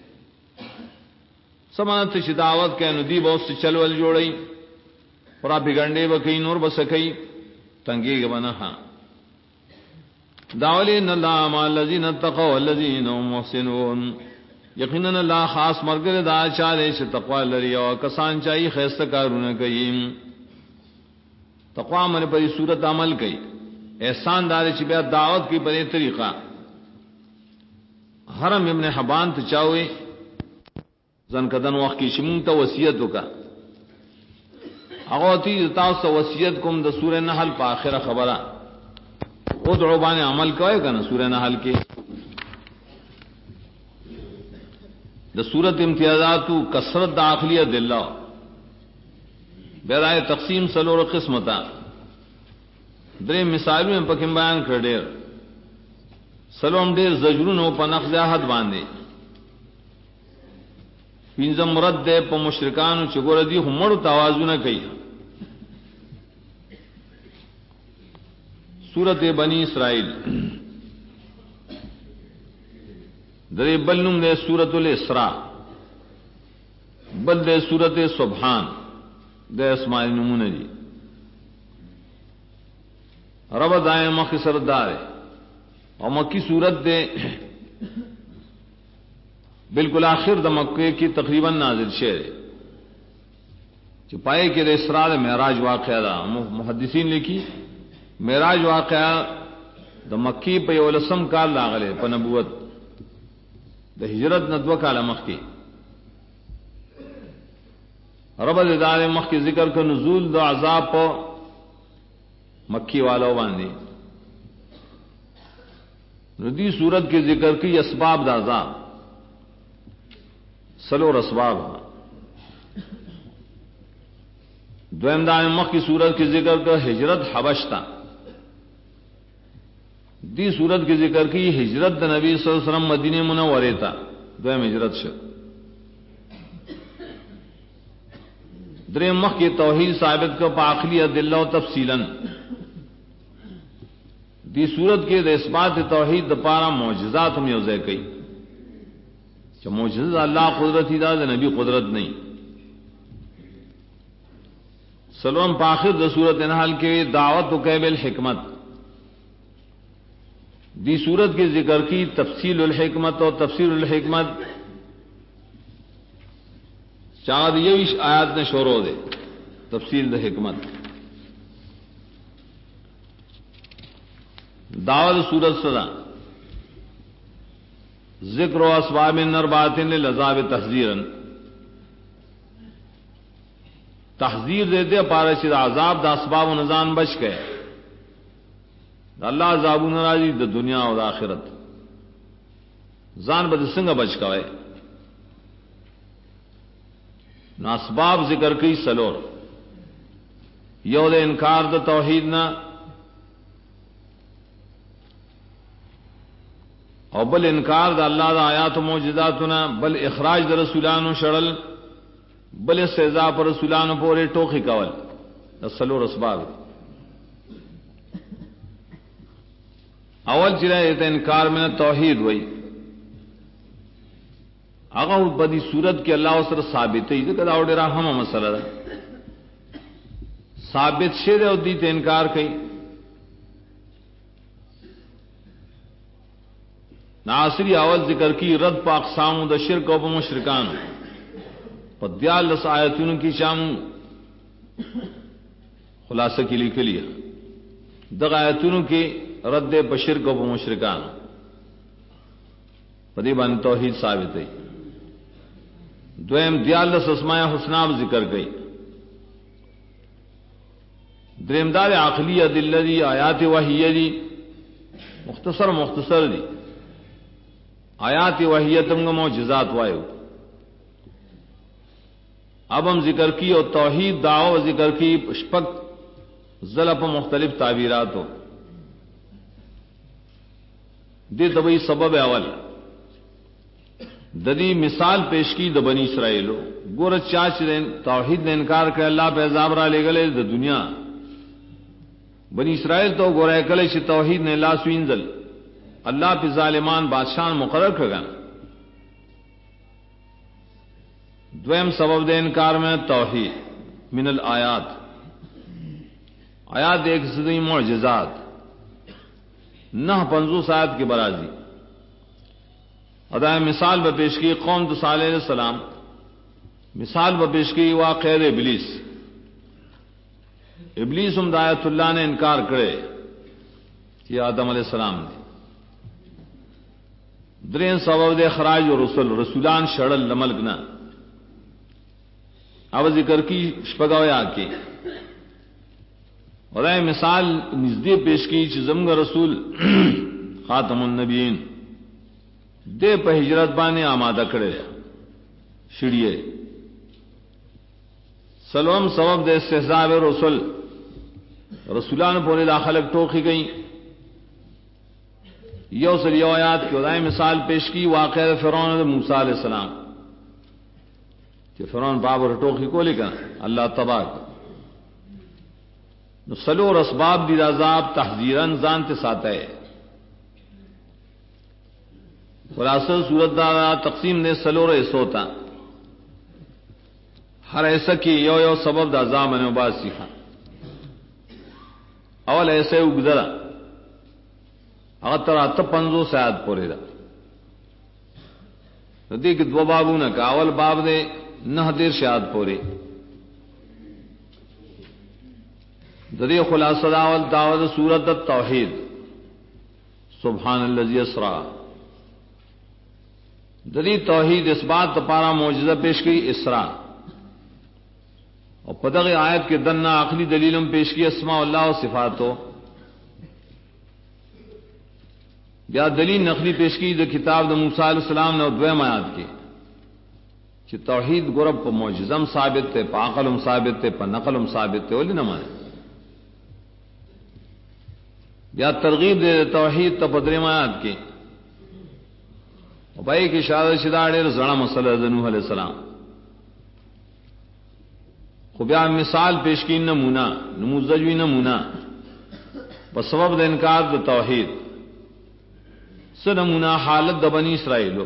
Speaker 1: समानत शिदावत के नदी बहुत से चलवल जोड़ई और आप बिगड़ने बकई नूर बसकई तंगे के बना हाँ दावली नल्लाह मालजीन तक़ौ वल्लजीन मुहसिनून यकीनन अल्लाह खास मर्गरे दा चाले से तक़वा लरिया और कसान चाहिए खैस्त कारून कई तक़वा मन पर सूरत अमल कई एहसान दार चिबिया दावत की बड़े तरीका हरम इब्न हबान तो चाहे ځن کدن وخت کې شمون ته وصیت وکا هغه تی تاسو وصیت کوم د سورې نحل په اخره خبره ادعو باندې عمل کوي کنه سورې نحل کې د سورۃ امتیازات کثرت د عقلیه دلله برای تقسیم سلور قسمتا درې مثالونه په کې بیان کړل سلام ډېر زجرونو په نقض عهد باندې پینځم مرد ده په مشرکانو چې ګور دي همړو توازونه کوي سورۃ بنی اسرائیل درې بل نوم ده سورۃ الاسراء بل ده سورۃ سبحان د اسماء نمونه دي رب دائم مخ سردار اور مکی صورت دے بالکل آخر د مکے کی تقریبا نازل شعر چپائے کے اسراء معراج واقعہ دا محدثین لکھی معراج واقعہ د مکی په ولسم کال لاغله په نبوت د هجرت ندوه کال مخ کی رب دار مخ کی ذکر کا نزول د عذاب په مکی والوں باندې ردی صورت کے ذکر کی اسباب د عذاب سلور اسباب دویم دائم مخ کی صورت کے ذکر کا ہجرت حبش تا دی صورت کے ذکر کی ہجرت د نبی صلی اللہ علیہ وسلم مدینہ منورہ تا دویم ہجرت شد دریم مخ کی توحید ثابت کا پاخلی ادلہ و تفصیلا دی صورت کے اثبات توحید دپارا معجزات ہم یوزے کئی کہ معجزہ اللہ قدرت ہی دا نبی قدرت نہیں سلام پاخر د صورت انحال کے دعوت و قیب الحکمت دی صورت کے ذکر کی تفصیل الحکمت اور تفسیر الحکمت چاند یہ آیات نے شورو دے تفصیل د حکمت دعوت صورت صدا ذکر و اسباب نربات للعذاب تحذیرا تحذیر دیتے پارا چیز عذاب دا اسباب و نظام بچ گئے اللہ عذاب ناراضی دا دنیا و دا آخرت زان بد سنگ بچ گئے نا اسباب ذکر کی سلور یو دے انکار دا توحید نہ اور بل انکار دا اللہ دا آیات و معجزاتنا بل اخراج دا رسولانو شڑل بل استہزاء پر رسولانو پورے ٹوخی کول دا سلور اسباب اول چرا یہ انکار میں توحید ہوئی آگا بدی صورت کے اللہ سر ثابت ہے یہ کدا اوڑے رہا ہم مسئلہ دا ثابت شیر او دیت انکار کئی ناصری اول ذکر کی رد پا اقسام دا شرک و مشرکان پا دیال لس آیتون کی شام خلاصہ کی لکھ لیا دغ آیتون کی رد پا شرک و مشرکان پا دی بان توحید ثابت ہے دویم دیال لس اسماء حسناب ذکر گئی دریم دار عقلیہ دل دی آیات وحیہ دی مختصر دی آیات وحیتم کا معجزات وایو اب ہم ذکر کی اور توحید دعو ذکر کی شپک ضلع پر مختلف تعبیرات ہو دے دبئی سبب اول ددی مثال پیش کی د بنی اسرائیل گور چاچ توحید نے انکار کر اللہ پہ عذاب را لے گلے د دنیا بنی اسرائیل تو گورے کلے چ توحید نے لا سوینزل اللہ پہ ظالمان بادشاہ مقرر کرگا دویم سبب دے انکار میں توحید من الآیات آیات ایک صدی معجزات نہ 500 آیات کی برازی ادا مثال بپیش کی قوم تو صالح علیہ السلام مثال بپیش کی واقع ابلیس ہم دایت اللہ نے انکار کرے کہ آدم علیہ السلام نے درین سبب دے خراج و رسولان شڑل لملکنا अब जिक्र की शपगाया के और मिसाल नजदे पेश की चमग रसूल खातमुन नबीन दे पे हिजरत बाने आमादा करे शिड़िए सलवम सबब दे इस्तिहज़ाब रसूल रसूलान पोने दाखलक टोकी गई यो सलियात की उदाय मिसाल पेश की वाक़या फ़िरौन मूसा अलैहिस्सलाम कि फ़िरौन बाबर टोकी को लेकर अल्लाह तबाक सलोर असबाब दी अज़ाब तहज़ीरन जानते साथ है खुलासा सूरत दादा तकसीम ने सलोर ऐसोता हर ऐसा की यो यो सबब द अज़ाब ने बात सीखा अवल ऐसे उगदरा अगर तब 50 सायद पोरेदा नदी के दो बाबू न का अवल बाब ने न देर शायद पोरे दरिया खुलासा दावल दावत सूरत तौहीद सुब्हानल्लज़ी अस्रा दरी तौहीद इस बात पारा मौजूदा पेश की इसरा और पदग आयत के दन्ना आखिरी दलीलम पेश की अस्मा अल्लाह और सिफातो या दलील नकली पेश की द किताब द मूसा अलैहिस्सलाम ने द्वैम आयत की कि तौहीद गुरब पर मौजूदम साबित थे पाकलम साबित थे पर नकलम साबित थे बोली न माने या तरगीब दे तौहीद तपदरीम आयत की भाई की शाद शिदाड़े जड़ा मसला नूह अलैहिस्सलाम खुबिया मिसाल पेश की नमूना नमूजवी नमूना बसबब द इनकार द तौहीद स नमूना हालत द बनी इसराइलो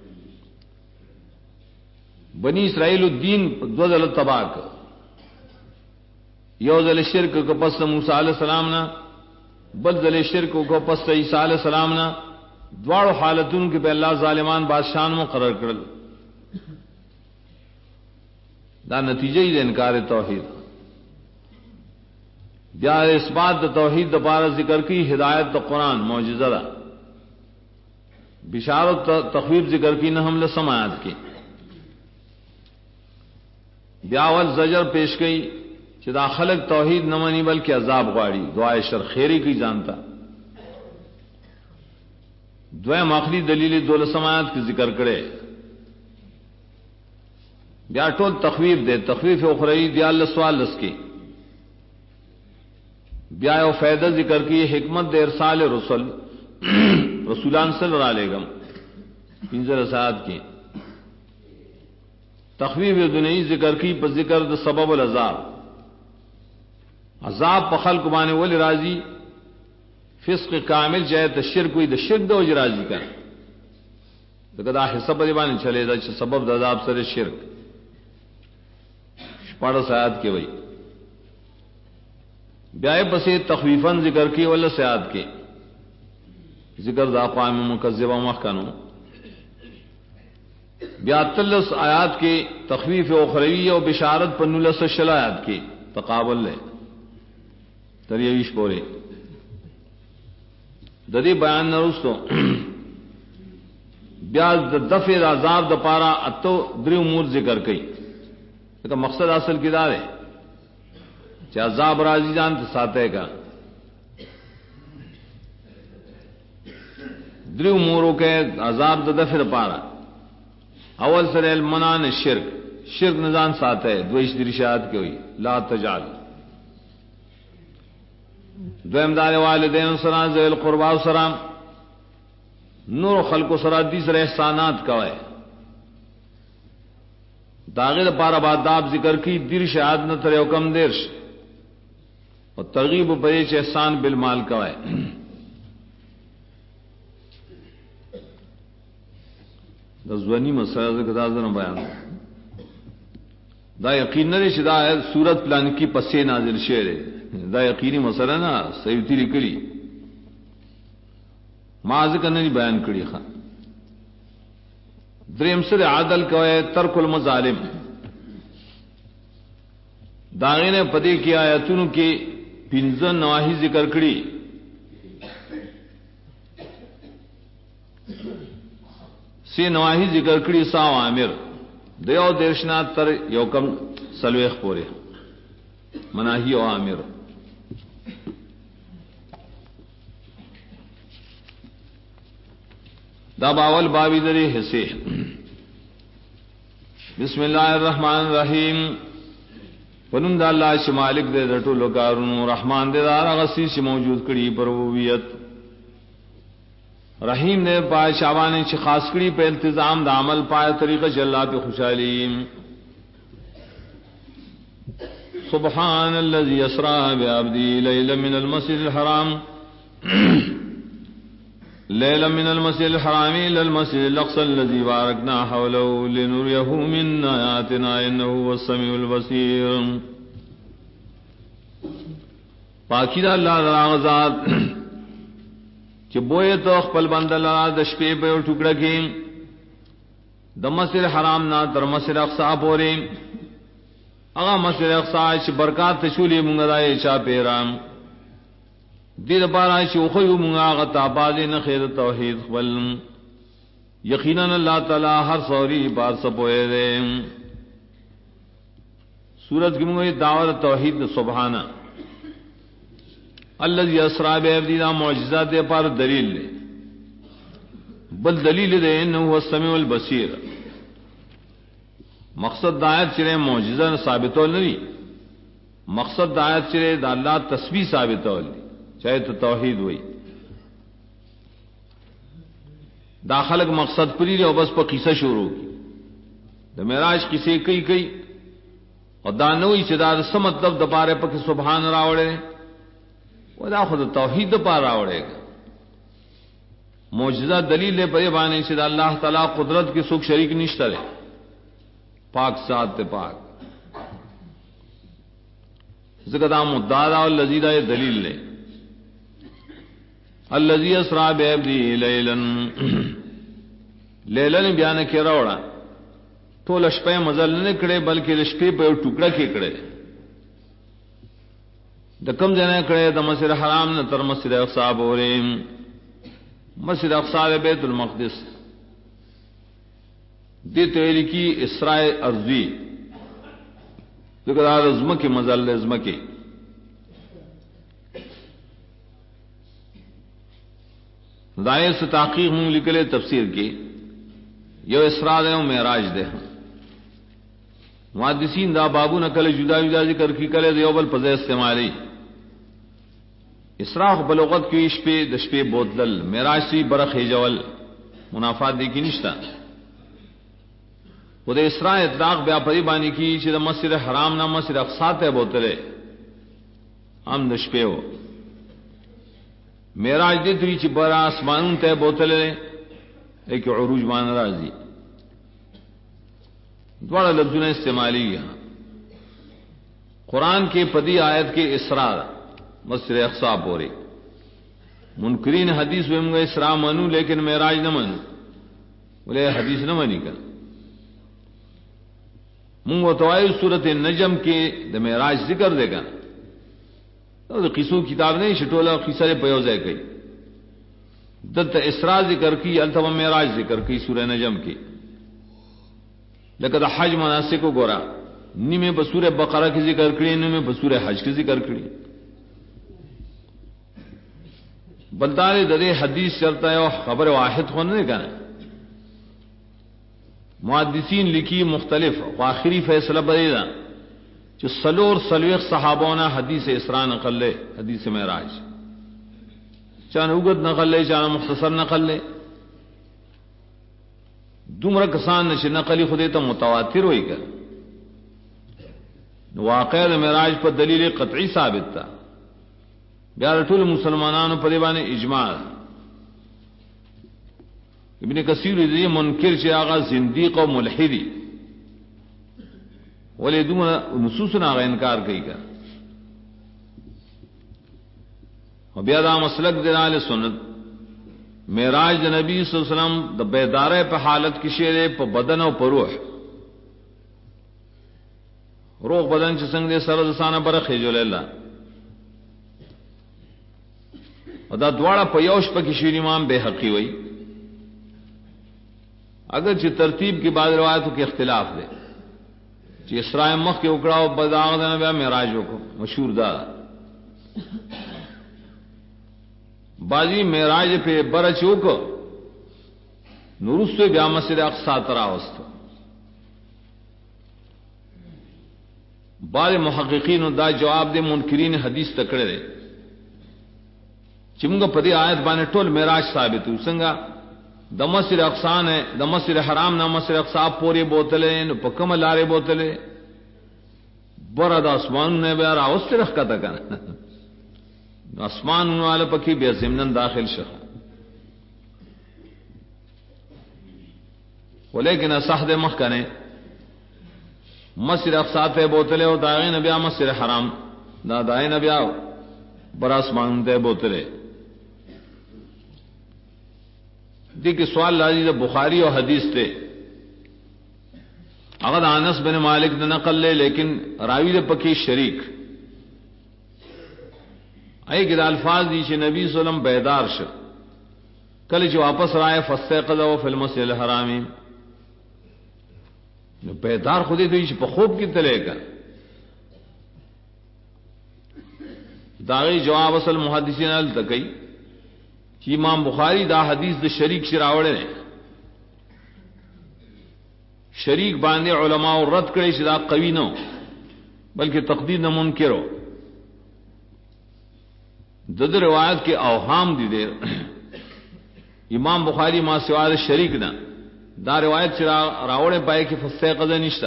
Speaker 1: बनी इसराइल दीन द्वजल तबाक योजल शिरक को पस मूसा अलैहिस्सलाम ना बदल शिरक को पस ईसा अलैहिस्सलाम ना द्वाड़ हालतुन के पे अल्लाह जालिमान बादशाह मुकर्रर करल दा नतीजे ही इनकार तौहीद या इस बात तौहीद दोबारा जिक्र की हिदायत तो कुरान मौजूदा बिशारत तखवीफ जिक्र की न हमले समायत की ब्यावल जजर पेश गई चिदा खलक तौहीद न मनी बल्कि अजाब गाड़ी दुआए शर खेरी की जानता द्वैम आखिरी दलील दोल समायत की जिक्र करे ब्या टोल तखवीफ दे तखवीफ उखरई दियाल सवाल की ब्या फैदा जिक्र की हिकमत दे इरसाल रसूल रसूलान सल्लल्लाहु अलैहि वसल्लम पिंजर साद की तखवीफ दुनिया जिक्र की पर जिक्र द सबब अजाब अजाब पखल कुमाने वल राजी फिस्क कामिल जाए तो शिरक हुई तो शिरक दो राजी का तो कदा हिस्सा परिवान चले दा सबब दजाब सर शिरक पढ़ सयाद के वही ब्याय बसे तखवीफन जिक्र की वल्ल सयाद के जिक्र दाक़ाम मुकज़्ज़िबा मखकनो ब्यातल्लस आयात के तखवीफ उखरवी और बिशारत पन्नुलस शलायात के तकाबल ले तरियश पोरे ददी बयान नरुस्तो ब्याज दफे अजाब द पारा अतो द्रि उमूर जिक्र कई तो मकसद असल किदार है चाहे अजाब राजी जान साते का द्रि उमूरों के अजाब द दफे पारा अवल सर मनान शिरक शिरक नजान साथ है द्वेश दिरिशात के हुई ला तजाल द्वैमदार वालिदैन सरा ज़ैल क़ुरबा सराम नूर खल्को सरा दीसर एहसानात का है दागिद पारा बादाब जिक्र की दिरश आद न तरे कम दिरश और तरगीब बरेच एहसान बिल माल का है दजवनी मसला कदाजन बयान दा यकीन न शिदा है सूरत प्लान की पसे नाजिल शेर है दा यकीनी मसला ना सयूती लिखी माज करने बयान करी खा द्रेमसर आदल कहे तर्कुल मजालिम दागे ने पदे किया आयतुन के पिंजन नवाही जिक्र करी से नवाही जिक्र करी साव आमिर दयो देशना तर योकम سلوخ پورے مناہی و آمر. دا باول بابی دری حصے. بسم اللہ الرحمن الرحیم. پنم دا اللہ چ مالک دے دٹو لوکارونو رحمان دے دار غسی چ موجود کڑی پربوبیت رحیم نے پائے شابان چ خاص کڑی پہ انتظام دا عمل پائے طریقہ چ اللہ پہ خوشحالی. سبحان الذي اسرا بعبده ليلا من المسجد الحرام ليلا من المسجد الحرام الى المسجد الاقصى الذي باركنا حوله لنريه من آياتنا انه هو السميع البصير. پاکی دا اللہ تعالی ذات کہ بوئے تو خپل بندہ لرا د شپې په ټوکړه کې د مسجد حرام نا تر مسجد اقصی پورې هغه مسجد اقصی چې برکات شولې مونږ راي چا پیرام دې لپاره چې خو یو مونږ هغه تاباز نه خیر توحید خپل یقینا الله تعالی هر سوري بار سپوي دې. سورۃ کې موږ دعوت توحید سبحانه الذي اسرا بعبده معجزات دے پر دلیل لے بل دلیل دے انه هو السميع البصير. مقصد دایت چرے معجزہ ثابتول نہیں مقصد دایت چرے دا اللہ تسبیح ثابتول چاہے تو توحید ہوئی داخلك مقصد پری اور بس پر قصہ شروع کی دا معراج قصے کئی اور دانوی چدار سم مطلب دپارے پر سبحان راوڑے ودا خود توحید پا راوڑے گا. معجزہ دلیل ہے پے بانے سے اللہ تعالی قدرت کے سکھ شریک نشتہ ہے پاک ذات پاک ذکر مدعا الذی دا دلیل لے الذی اسرا بعبده لیلا لیلا نے بیان کیا راوڑا تو لشپے مزل نے کڑے بلکہ لشپے پہ ٹکڑا کے کڑے د کم جنے کړه د مسجد حرام نه تر مسجد اقصی پورې مسجد اقصی بیت المقدس دې ته لیکي اسراء ارضی دغه ازم کې مزل ازم کې دایس تحقیق مون لیکلې تفسیر کې یو اسراء او معراج ده. محدثین دا بابو نقل جدا جدا ذکر کی کله دیوبل پزے استعمالی اسراء بلغت کی شپې د شپې بوتل معراج سی برخ جول منافات دي کی نشتا و د اسراء اطلاق بیا پری باندې کی چې د مسجد حرام نه مسجد اقصی ته بوتله هم د شپې و معراج دې تری چې بر اسمان ته بوتله ایک عروج مان راځي دوڑا لفظوں استعمالی قرآن کے پدی آیت کے اسراء مسجد اقصی پورے منکرین حدیث میں منگا اسراء منو لیکن معراج نہ منو بولے حدیث نہ منی کر منگو توائے صورت نجم کے دا معراج ذکر دے گا قصوں کتاب نہیں شٹولا قصہ پیوزے گئی دت اسراء ذکر کی التم معراج ذکر کی سورہ نجم کی لکه د حج مناسک وګورا نیمه په سوره بقره کې ذکر کړی نیمه په سوره حج کې ذکر کړی بلدار د دې حدیث چلتا ہے خبر واحد خو نه کنه محدثین لکی مختلف او آخری فیصلہ بدیدا چې سلوخ صحابونه حدیث اسراء نقل له حدیث معراج چانه وګد نقل له چانه مختصر نقل له دومره کسان نشه نقلی خودی ته متواتر وای کړ واقع معراج پر دلیل قطعی ثابت تا بیا ټول مسلمانانو په دی باندې اجماع. ابن کثیر دې منکر چې هغه زنديق او ملحدی ولې دومره نصوص نه هغه انکار کوي کړ او بیا دا مسلک د اهل سنت معراج د نبی صلی الله علیه وسلم د بیدارۍ په حالت کې شیره په بدن او په روح روح بدن چې څنګه سره د سانه برخه جوړ الله او دا دواړه په یوش په کې شیر امام بهقي وای اگر چې ترتیب کې بعض روایتوں کې اختلاف دی چې اسراء مخ کې وکړه او بداغ نه بیا معراج وکړ مشهور دا باجی معراج په بر چوک نورستو بیا مسجد اقصی ترا واست بعض محققین دا جواب دے منکرین حدیث تکړه دي چې موږ په دې آیت باندې ټول معراج ثابت وسنګا د مسجد اقصی نه د مسجد حرام نه مسجد اقصی پورې بوتلې نو په کوم لارې بوتلې بره د اسمان نه بیا راوست رخته کنه اسمان والا پکې بیا زمنن داخل شخ ولیکن صح دے مخ کنه مسجد اقصی ته بوتلې او داغه نبی مسجد حرام دا دای نبی بر اسمان ته بوتلې دې کې سوال راځي د بخاری او حدیث ته هغه انس بن مالک نے نقل لے لیکن راوی دے پکی شریک ای کې د الفاظ دي چې نبی صلی الله علیه وسلم بیدار شه کله چې واپس راځي فاستيقظ او فی المسجد الحرام نو بیدار خو دې دوی چې په خوب کې تلې کا داغي جواب اصل محدثین ال تکي چې امام بخاری دا حدیث د شریک شراوړل شریک باندې علما رد کړي چې دا قوی نه بلکې تقدید نه منکرو د روایت کې اوهام دي دي امام بخاری ما سوال شریک نه دا روایت چې راوړې پای کې فسې قضا نشتا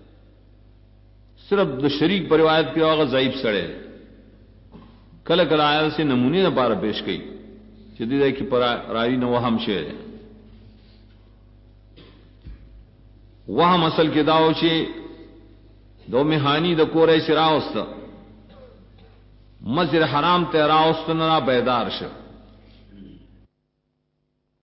Speaker 1: صرف د شریک پر روایت کې هغه ضعیف سره کله کله آیات سے نمونه لپاره پیش کړي چې دې کې پر راوی نه وهم شه وهم اصل کې داو چې دو مهانی د کورې شراوست مسجد حرام ته راوست نه بیدار شه